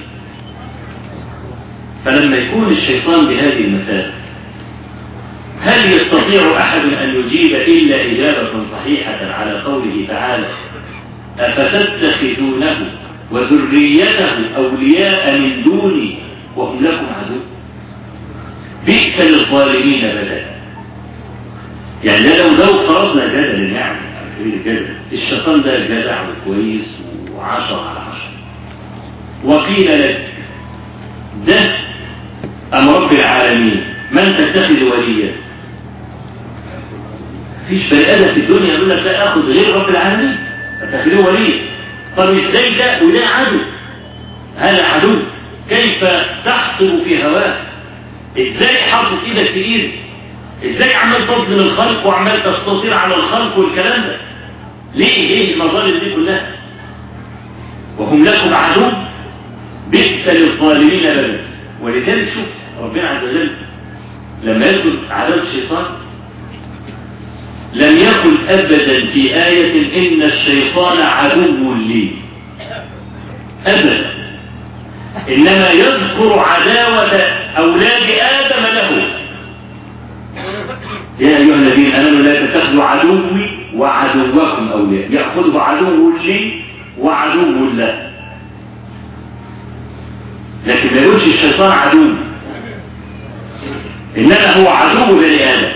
فلما يكون الشيطان بهذه المثابة، هل يستطيع أحد أن يجيب إلا إجابة صحيحة على قوله تعالى: أفتتخذونه وذريته أولياء من دوني وهم لكم عدو؟ بئس للظالمين بدلا. يعني لو فرضنا جدلا، يعني على سبيل الجدل، الشيطان ده جدع وكويس وعشرة على 10، وقيل لك ده أم رب العالمين من تتخذ وليا؟ فيش بني آدم في الدنيا يقول لك لا أخذ غير رب العالمين تتخذه وليا. طب ازاي ده وده عدو؟ هذا عدو، كيف تحصل في هواه؟ ازاي حاطط ايدك في ايدك؟ ازاي عمال تظلم الخلق وعمال تستطير على الخلق والكلام ده؟ ليه المظالم دي كلها؟ وهم لكم عدو بئس للظالمين بدلا. ولذلك شوف ربنا عز وجل لما يذكر عذاب الشيطان لم يقل أبدا في آية إن الشيطان عدو لي أبدا، إنما يذكر عداوة أولاد آدم له. يا أيها الذين آمنوا لا تتخذوا عدوي وعدوكم أولياء، يأخذه عدو لي وعدو له، لكن ما يقولش الشيطان عدو، إنما هو عدو بني آدم.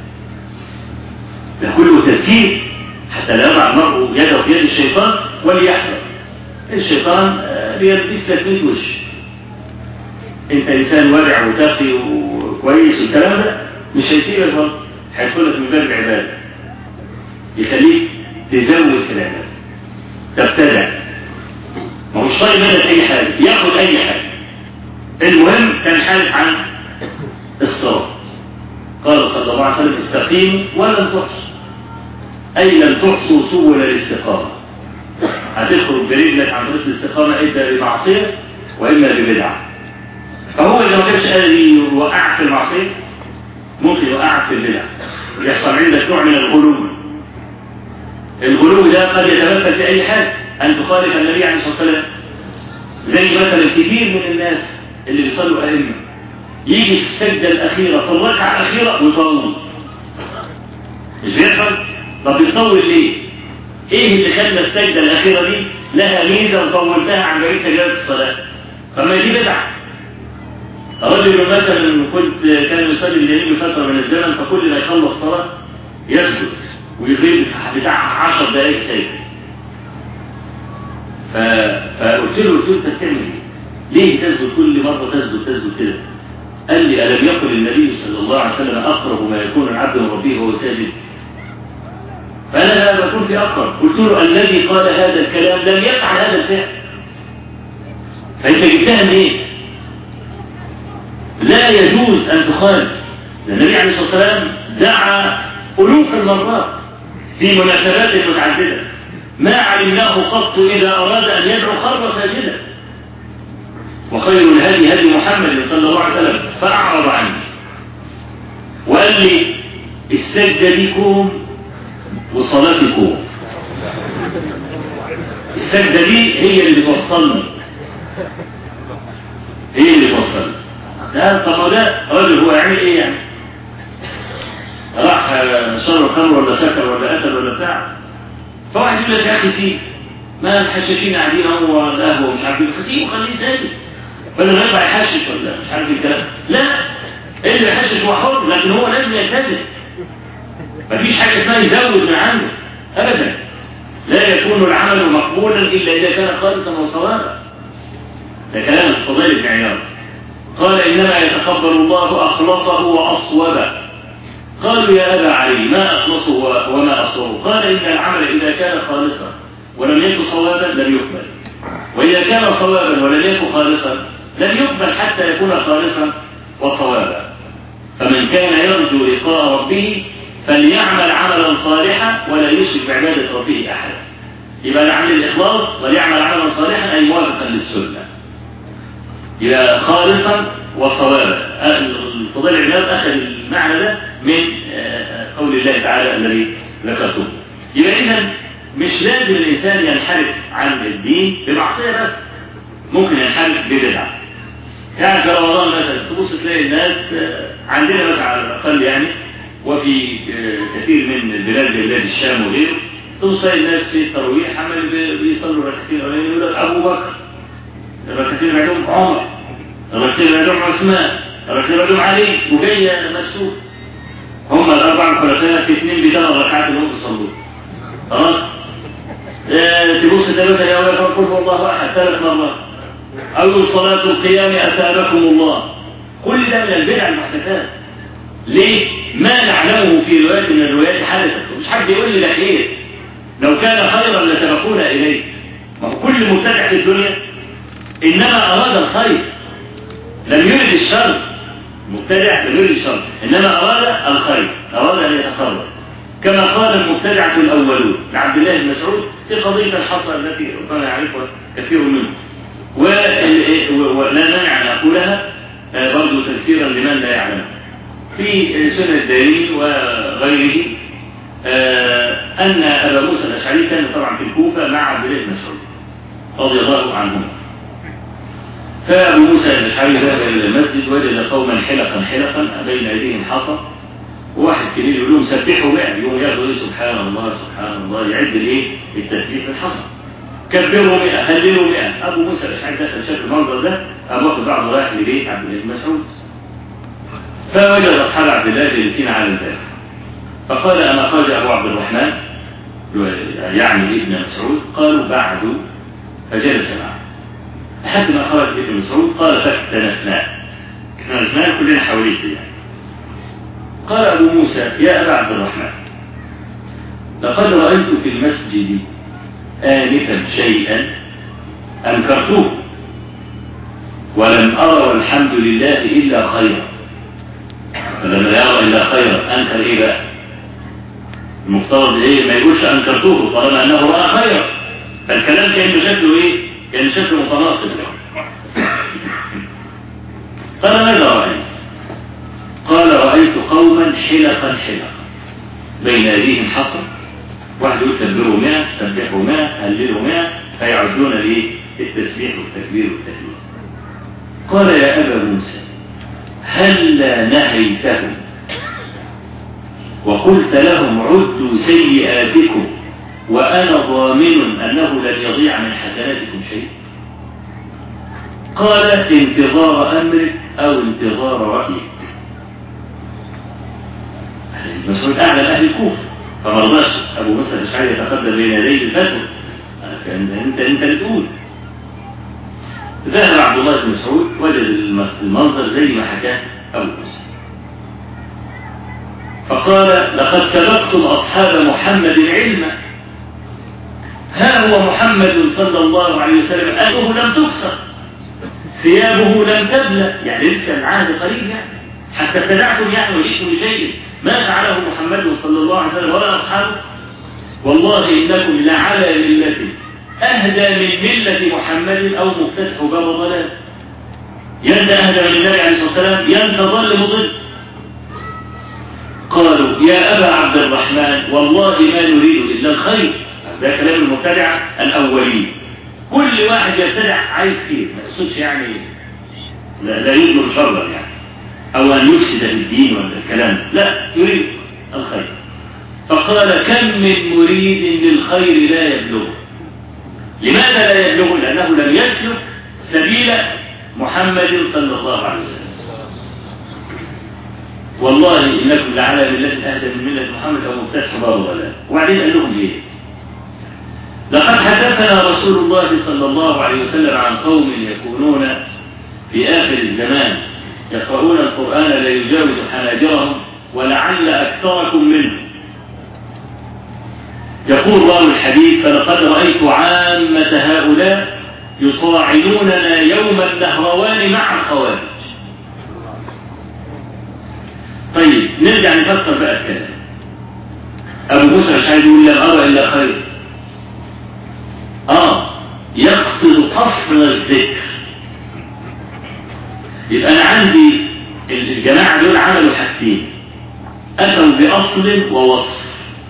ده كله تذكير حتى لا يضع المرء يده في يد الشيطان وليحذر. الشيطان بيلبس لك 100 وش. انت انسان ورع وتقي وكويس والكلام ده مش هيسيبك برضه، هيدخلك من باب العباده، يخليك تزود في العباده، تبتدع، ما هوش طالب منك اي حاجه، ياخد اي حاجه. المهم كان حالف عن الصراط. قال صلى الله عليه وسلم: استقيموا ولن تحصوا، اي لن تحصوا سبل الاستقامه. هتخرج برجلك عن طريق الاستقامه اما بمعصيه واما ببدعه. فهو اذا ما كانش قادر يوقعك في المعصيه ممكن يوقعك في البدعه، يحصل عندك نوع من الغلو. الغلو ده قد يتمثل في اي حاجه، ان تخالف النبي عليه الصلاه والسلام، زي مثلا كثير من الناس اللي بيصلوا ائمه يجي في السجده الاخيره في الركعه الاخيره ويطول. مش بيحصل؟ طب بيطول ليه؟ ايه اللي خلى السجده الاخيره دي لها ميزه وطولتها عن بقيه سجدات الصلاه؟ فما دي بدعه. رجل مثلا كان يصلي الليل بفتره من الزمن، فكل ما يخلص صلاه يسجد ويغيب بتاع 10 دقائق سجد. فقلت له انت بتعمل ايه؟ ليه تسجد كل مرة تسجد كده؟ قال لي ألم يقل النبي صلى الله عليه وسلم أقرب ما يكون العبد من ربه وهو ساجد؟ فأنا لا بكون في أقرب. قلت له الذي قال هذا الكلام لم يفعل هذا الفعل، فأنت جبتها منين؟ لا يجوز أن تخالف. النبي عليه الصلاة والسلام دعا ألوف المرات في مناسبات متعددة، ما علمناه قط إذا أراد أن يدعو خر ساجدا. وخير الهدي هدي محمد صلى الله عليه وسلم، فأعرض عني وقال لي السجدة بكم وصلاتكم. السجدة دي هي اللي توصلني، هي اللي توصلني. طب ده راجل هو يعمل ايه يعني؟ راح شرب خمر ولا سكر ولا قتل ولا بتاع؟ فواحد يقول لك يا اخي سيب، ما الحشاشين قاعدين هو القهوه ومش عارف ايه، فسيبه خليه ساكت، فاللي ينفع يحشش ولا مش عارف الكلام. لا، اللي يحشش هو حر، لكن هو لازم يلتزم. مفيش حاجه اسمها يزود من عنده ابدا. لا يكون العمل مقبولا الا اذا كان خالصا وصوابا. ده كلام الفضيل بن عياض. قال انما يتقبل الله اخلصه واصوبه. قالوا يا ابا علي ما اخلصه وما اصوبه؟ قال ان العمل اذا كان خالصا ولم يكن صوابا لم يقبل، واذا كان صوابا ولم يكن خالصا لم يقبل حتى يكون خالصا وصوابا. فمن كان يرجو لقاء ربه فليعمل عملا صالحا ولا يشرك بعباده ربه احدا. يبقى نعمل الاخلاص وليعمل عملا صالحا اي موافقا للسنه، يبقى خالصا وصوابا. الفضيل العماد اخذ المعنى ده من قول الله تعالى الذي ذكرته. يبقى اذا مش لازم الانسان ينحرف عن الدين بمعصيه بس، ممكن ينحرف ببدعه. يعني في رمضان مثلا تبص تلاقي الناس عندنا مثلا على الاقل يعني، وفي كثير من البلاد زي بلاد الشام وغيره، تبص تلاقي الناس في التراويح عمال بيصلوا ركعتين يقول لك ابو بكر، الركعتين بعدهم عمر، الركعتين بعدهم عثمان، الركعتين بعدهم علي، وجايه مرسوم. هم الاربع الخلفاء في اثنين بثلاث ركعات اللي هم بيصلوا. خلاص؟ تبص ده مثلا يا ولد قل هو الله احد 3 مرات. أول صلاة القيام أثابكم الله. كل ده من البدع المحدثات. ليه؟ ما نعلمه في رواية من الروايات حدثت، مش حد يقول لي ده خير. لو كان خيرا لسبقونا إليه. ما هو كل مبتدع في الدنيا إنما أراد الخير، لم يرد الشر. مبتدع لم يرد الشر، إنما أراد الخير، أراد أن يتقرب. كما قال المبتدعة الأولون لعبد الله بن مسعود في قضية الحصى التي ربما يعرفها كثير منهم، ولا مانع أن أقولها برضو تذكيرا لمن لا يعلم. في سنة الدارمي وغيره أن أبا موسى الأشعري كان طبعا في الكوفة مع عبد الله بن مسعود رضي الله عنهما. فأبو موسى الأشعري ذهب إلى المسجد وجد قوما حلقا بين أيديهم حصى، وواحد كبير يقول لهم سبحوا 100، يقوم ياخذوا سبحان الله سبحان الله، يعد التسبيح في الحصى. كبروا 100 هللوا 100. أبو موسى الأشعري دخل شاف المنظر ده، أبو بكر بعض رايح لبيت عبد الله بن مسعود، فوجد أصحاب عبد الله جالسين على الباب، فقال أما خرج أبو عبد الرحمن يعني ابن مسعود؟ قالوا بعد، فجلس معه لحد ما خرج ابن مسعود. قال فاكتنفناه كلنا حواليه يعني. قال أبو موسى يا أبا عبد الرحمن لقد رأيت في المسجد آنفا شيئا أنكرته ولم أرى والحمد لله إلا خيرا. فلما يرى إلا خيرا أنكر إيه بقى؟ المفترض إيه؟ ما يقولش أنكرته طالما أنه رأى خيرا، فالكلام كان شكله إيه؟ كان شكله متناقض. قال ماذا رأيت؟ قال رأيت قوما حلقا بين أيديهم حصى، واحد يقول كبروا 100 سبحوا 100 هللوا 100، فيعدون ليه التسبيح والتكبير والتهليل. قال يا أبا موسى هل نهيتهم وقلت لهم عدوا سيئاتكم وأنا ضامن أنه لن يضيع من حسناتكم شيء؟ قال انتظار أمرك أو انتظار رأيك. مسعود أعلم أهل الكوفة، فما رضاش أبو موسى الأشعري يتقدم بين يديه الفتوى، أنت اللي تقول. ذهب عبد الله بن مسعود وجد المنظر زي ما حكاه أبو موسى، فقال لقد سبقتم أصحاب محمد علما، ها هو محمد صلى الله عليه وسلم أنه لم تكسر، ثيابه لم تبلى، يعني لسه العهد قريب، يعني حتى ابتدعتم يعني وجئتم بشيء ما فعله محمد صلى الله عليه وسلم ولا أصحابه، والله إنكم لعلى ملة أهدى من ملة محمد أو مفتتح باب ضلال. يند أهدى من النبي عليه الصلاة والسلام، يند ضل مضل. قالوا يا أبا عبد الرحمن والله ما نريد إلا الخير. ده كلام المبتدعة الأولين، كل واحد يبتدع عايز خير، ما يقصدش يعني لا يضمن شرا يعني أو أن يفسد في الدين ولا الكلام، لا يريد الخير. فقال كم من مريد للخير لا يبلغ. لماذا لا يبلغ؟ لأنه لم يسلك سبيل محمد صلى الله عليه وسلم. والله إنكم لعلى ملة أهدى من ملة محمد أو مفتتح باب ضلال. وبعدين قال لهم إيه؟ لقد حدثنا رسول الله صلى الله عليه وسلم عن قوم يكونون في آخر الزمان يقرؤون القرآن لا يجاوز حناجرهم ولعل أكثركم منه. يقول راوي الحديث فلقد رأيت عامة هؤلاء يطاعنوننا يوم النهروان مع الخوارج. طيب نرجع نفسر بقى الكلام. أبو موسى الأشعري يقول لم أرى إلا خير. يقصد قصر الذكر. يبقى أنا عندي الجماعة دول عملوا حاجتين، أتوا بأصل ووصف.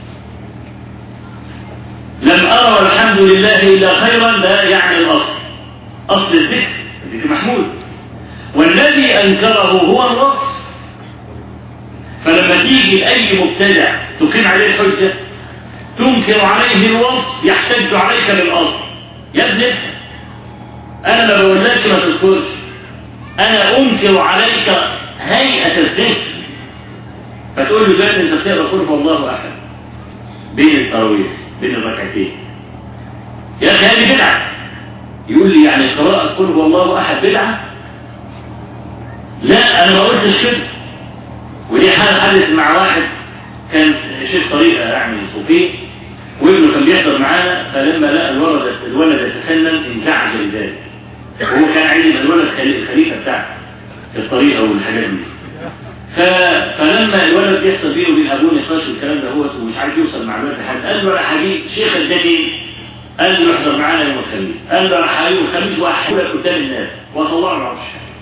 لم أرى والحمد لله إلا خيرا، ده يعني الأصل، أصل الذكر محمود، والذي أنكره هو الوصف. فلما تيجي أي مبتدع تقيم عليه الحجة تنكر عليه الوصف يحتج عليك للأصل. يا ابن أنا ما بقولكش ما تذكرش، أنا أنكر عليك هيئة الذكر. فتقول له دلوقتي أنت بتقرأ قل هو الله أحد بين التراويح بين الركعتين، يا أخي هذه بدعة. يقول لي يعني قراءة قل هو الله أحد بدعة؟ لا أنا ما قلتش كده. ودي حالة حدث مع واحد كان شيخ طريقة يعني صوفي، وابنه كان بيحضر معانا، فلما لقى الولد يتسنن انزعج لذلك، وهو كان عايز يبقى الولد الخليفة بتاعه في الطريقة والحاجات دي. فلما الولد بيحصل بيه وبين ابوه نقاش والكلام ده هو ومش عارف يوصل مع الولد لحد، قال له انا هجيب شيخ الدين، قال له يحضر معانا يوم الخميس، قال له انا هجيب الخميس وهحكي لك قدام الناس واطلعه العرش.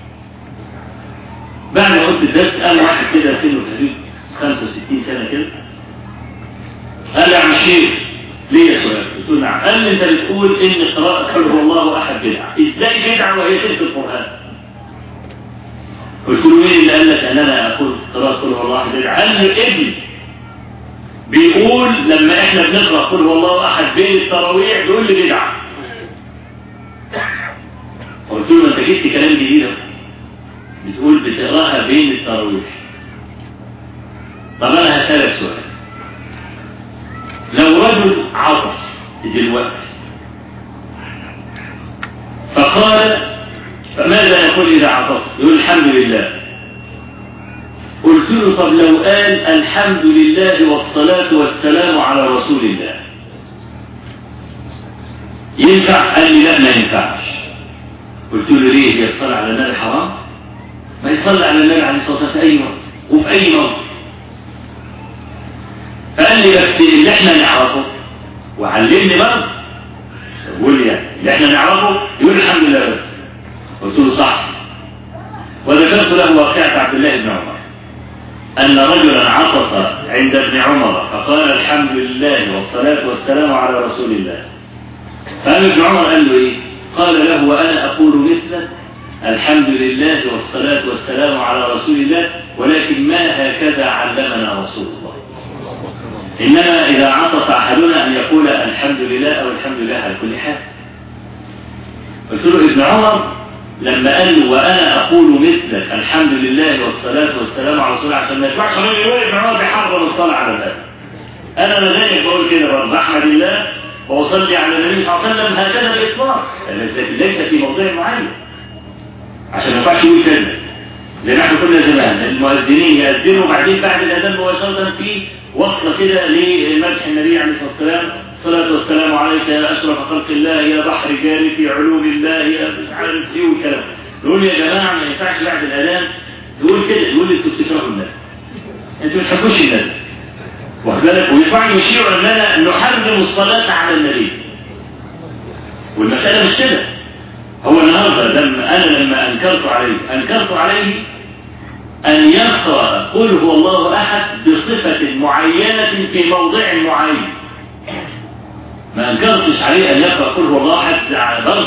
بعد ما قلت الدرس قال واحد كده سنه حدود 65 سنة كده، قال لي يا عم الشيخ ليه سؤال؟ قلت له نعم. قال لي انت بتقول ان قراءة قل هو الله احد بدعة، ازاي بدعة وهي تلك القرآن؟ قلت له مين اللي قال لك ان انا اقول قراءة قل هو الله احد بدعة؟ قال لي ابني بيقول لما احنا بنقرأ قل هو الله احد بين التراويح بيقول لي بدعة. قلت له انت جبت كلام جديد، بتقول بتقراها بين التراويح. طب انا هسألك سؤال، لو رجل عطس دلوقتي فقال فماذا يقول إذا عطس؟ يقول الحمد لله. قلت له طب لو قال الحمد لله والصلاة والسلام على رسول الله ينفع؟ قال لي لا ما ينفعش. قلت له ليه؟ هي الصلاة على النبي حرام؟ ما يصلي على النبي عليه الصلاة والسلام في أي وقت وفي أي موقف. فقال لي بس اللي احنا نعرفه وعلمني برضه. بقول لي يعني اللي احنا نعرفه يقول الحمد لله بس. قلت له صح. وذكرت له واقعة عبد الله بن عمر أن رجلا عطس عند ابن عمر فقال الحمد لله والصلاة والسلام على رسول الله. فقال ابن عمر قال له إيه؟ قال له وأنا أقول مثلك الحمد لله والصلاة والسلام على رسول الله، ولكن ما هكذا علمنا رسول الله. إنما إذا عطس أحدنا أن يقول الحمد لله أو الحمد لله على كل حال. قلت له ابن عمر لما قال له وأنا أقول مثلك الحمد لله والصلاة والسلام على رسول الله عشان ما يسمعش من يقول ابن عمر بيحرم الصلاة على النبي. أنا لذلك بقول كده برضه أحمد الله وأصلي على النبي صلى الله عليه وسلم هكذا الإطلاق، ليس في موضوع معين. عشان ما ينفعش يقول كده. زي ما احنا كنا زمان المؤذنين يأذنوا وبعدين بعد الأذان مباشرة في وصلة كده لمدح النبي عليه الصلاة والسلام، الصلاة والسلام عليك يا أشرف خلق الله يا بحر جاري في علوم الله يا مش عارف ايه والكلام. نقول يا جماعة ما ينفعش بعد الأذان تقول كده، تقول انتوا بتكرهوا الناس، انتوا ما بتحبوش الناس، واخد بالك؟ وينفعوا يشيعوا اننا نحرم الصلاة على النبي، والمسألة مش كده. هو النهارده لما أنكرت عليه أن يقرأ قل هو الله أحد بصفة معينة في موضع معين. ما أنكرتش عليه أن يقرأ قل هو الله أحد على برد.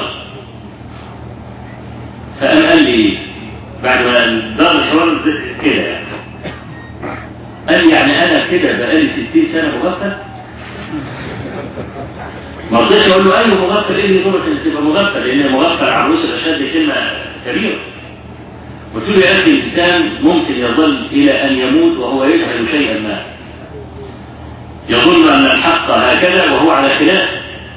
فقال لي بعد ما دار الحوار كده يعني، قال يعني أنا كده بقالي 60 سنة مغفل. ما رضيتش أقول له أيوه مغفل، إيه اللي يضرك إنك تبقى مغفل؟ لأن مغفل على رؤوس الأشهاد دي كلمة كبيرة. قلت له يا أخي الإنسان ممكن يظل إلى أن يموت وهو يجهل شيئا ما، يظن أن الحق هكذا وهو على خلاف،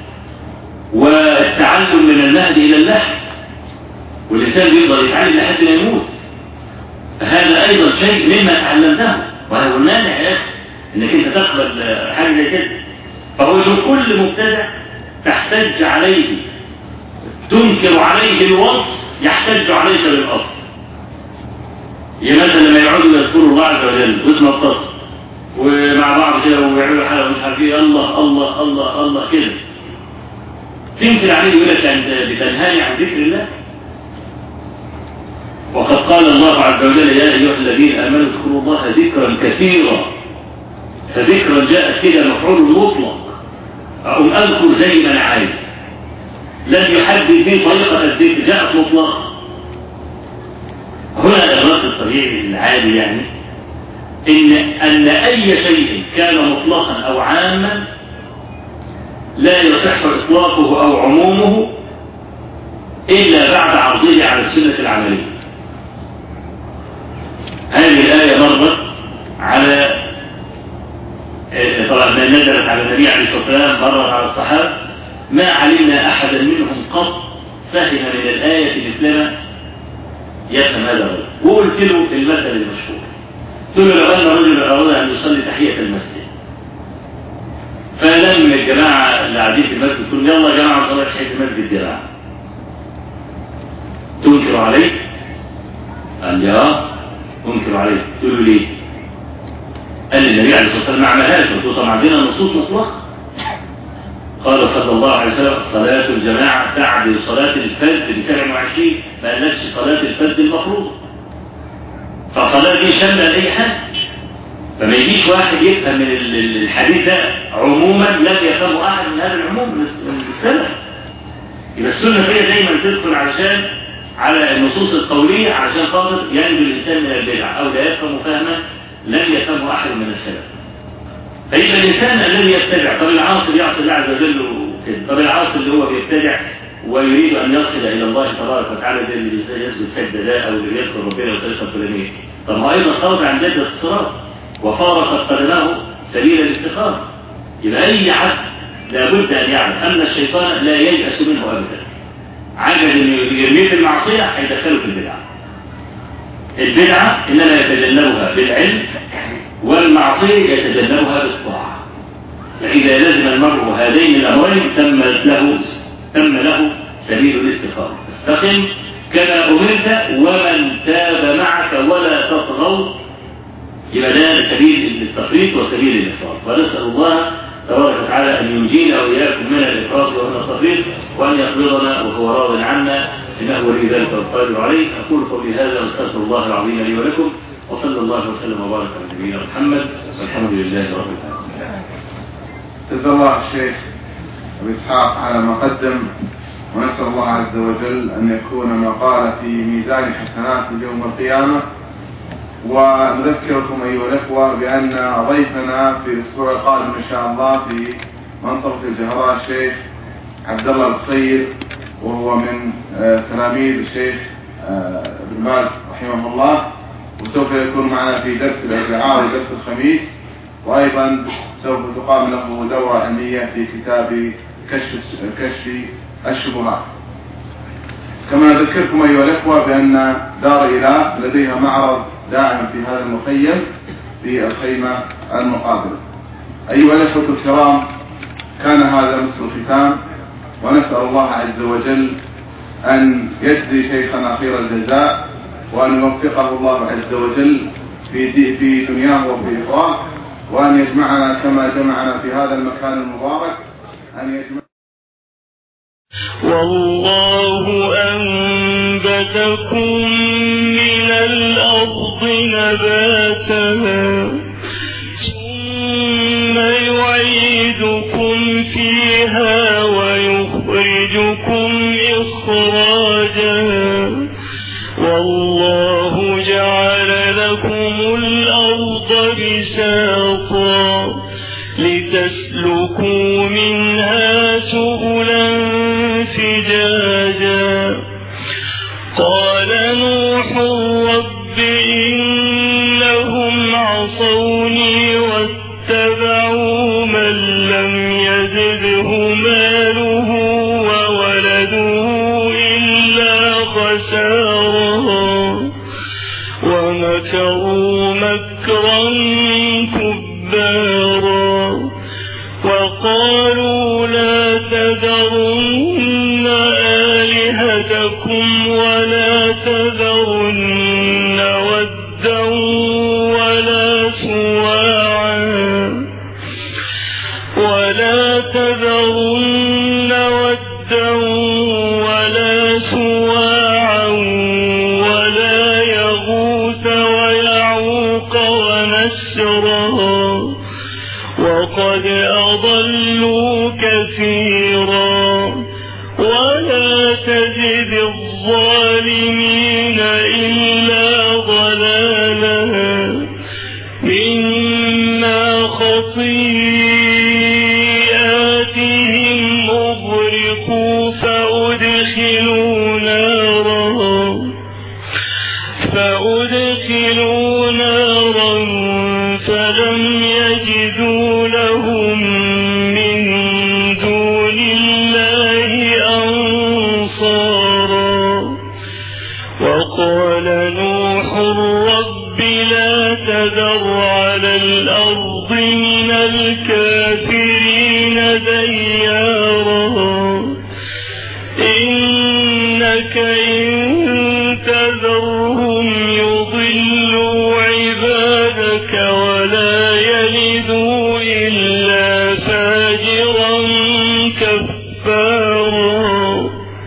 والتعلم من المهد إلى اللحم، والإنسان بيفضل يتعلم لحد ما يموت. فهذا أيضا شيء مما تعلمته، وهو المانع يا أخي إنك أنت تقبل حاجة زي كده. فهو كل مبتدع تحتج عليه، تنكر عليه الوصف يحتج عليك بالأصل. مثلا لما يقعدوا يذكروا الله عز وجل ويتنططوا ومع بعض كده ويعملوا حاجه مش عارف ايه الله الله الله الله كده، تنكر عليه يقول لك انت بتنهاني عن ذكر الله. وقد قال الله عز وجل يا ايها الذين امنوا اذكروا الله ذكرا كثيرا، فذكرا جاءت كده مفعول مطلق، اقوم اذكر زي ما انا عايز، لم يحدد به طريقه الذكر، جاءت مطلقه. هنا الرد الطبيعي العادي يعني أن أي شيء كان مطلقا أو عاما لا يصح إطلاقه أو عمومه إلا بعد عرضه على السنة العملية. هذه الآية مرت على طبعا ما نزلت على النبي عليه الصلاة والسلام، مرت على الصحابة، ما علمنا أحدا منهم قط فهم من الآية مثلنا يفهم هذا الرجل. وقلت له المثل المشهور، قلت له لو أن رجل أراد أن يصلي تحية المسجد، فلم الجماعة اللي قاعدين في المسجد قلت يلا يا جماعة صلاة تحية المسجد يا جماعة، تنكر عليه؟ قال لي أنكر عليه. قلت له ليه؟ قال لي النبي عليه الصلاة والسلام ما عملهاش. قلت له طبعا عندنا نصوص مطلقة، قال صلى الله عليه وسلم صلاة الجماعة تعدل صلاة الفجر ب27، ما قالكش صلاة الفجر المفروض. فصلاة دي شاملة أي حد، فما يجيش واحد يفهم من الحديث ده عموما لم يفهمه أحد من هذا العموم من السلف. يبقى السنة هي دايما تدخل علشان على النصوص القولية علشان خاطر ينجو الإنسان من البدع، أو لا يفهم فهما لم يفهمه أحد من السلف. فيبقى الإنسان الذي يبتدع، طب العاصي يعصي الله عز وجل وكده، طب العاصي اللي هو بيبتدع ويريد أن يصل إلى الله تبارك وتعالى زي اللي يسجد سجدة أو اللي يذكر ربنا بطريقة فلانية، طب ما أيضا خرج عن ذات الصراط وفارقت قدماه سبيل الاستقامة. يبقى أي عبد لابد أن يعلم أن الشيطان لا ييأس منه أبدا، عجز أن يرميه في المعصية هيدخله في البدعة. البدعة إنما يتجنبها بالعلم، والمعصية يتجنبها بالطاعة. فإذا لزم المرء هذين الأمرين تم له سبيل الاستقامة. استقم كما أمرت ومن تاب معك ولا تطغوا، يبقى ده سبيل التفريط وسبيل الإفراط. ونسأل الله تبارك وتعالى أن ينجينا وإياكم من الإفراط ومن التفريط، وأن يقبضنا وهو راض عنا، إنه ولي ذلك والقادر عليه. أقول قولي هذا واستغفر الله العظيم لي ولكم، وصلى الله وسلم وبارك على نبينا محمد، والحمد لله رب العالمين. جزا الله الشيخ أبي إسحاق على ما قدم، ونسأل الله عز وجل أن يكون ما قال في ميزان حسنات يوم القيامة. ونذكركم أيها الأخوة بأن ضيفنا في الأسبوع القادم إن شاء الله في منطقة الجهراء الشيخ عبد الله القصير، وهو من تلاميذ الشيخ ابن باز رحمه الله، وسوف يكون معنا في درس الأربعاء ودرس الخميس، وأيضا سوف تقام له دورة علمية في كتاب كشف الشبهات. كما أذكركم أيها الأخوة بأن دار إله لديها معرض دائم في هذا المخيم في الخيمة المقابلة. أيها الأخوة الكرام، كان هذا مثل الختام، ونسأل الله عز وجل أن يجزي شيخنا خير الجزاء، وأن يوفقه الله عز وجل في دنياه وفي إخوانه، وأن يجمعنا كما جمعنا في هذا المكان المبارك، أن يجمع. والله أنبتكم من الأرض نباتها ثم يعيدكم فيها ويخرجكم إخراجا والله جعل لكم الأرض بساطا لتسلكوا منها سبلا فجاجا. قال نوح رب إنهم عصوني واتبعوا من لم يزده ماله وولده إلا خسارا ومكروا مكرا كبارا وقالوا لا تذرن آلهتكم ولا تذرن ودا ولا سواعا ولا سواعا ولا يغوث ويعوق ونسرا وقد أضلوا كثيرا ولا تزد الظالمين إلا ضلالا مما خطيئاتهم أغرقوا فأدخلوا نارا فلم يجدوا لهم من دون الله أنصارا. وقال نوح رب لا تذر على الأرض من الكافرين ديارا إنك إن تذرهم يضلوا عبادك ولا يلدوا إلا فاجرا كفارا.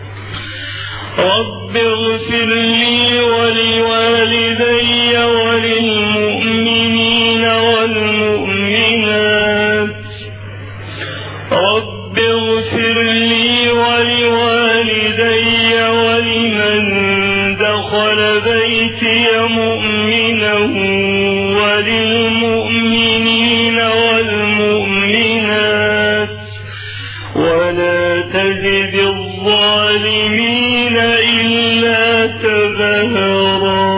رب اغفر لي ولوالدي وللمؤمنين والمؤمنات رب اغفر لي ولوالدي ولمن دخل بيتي مؤمنا وللمؤمنين والمؤمنات ولا تزد الظالمين إلا تبهرا.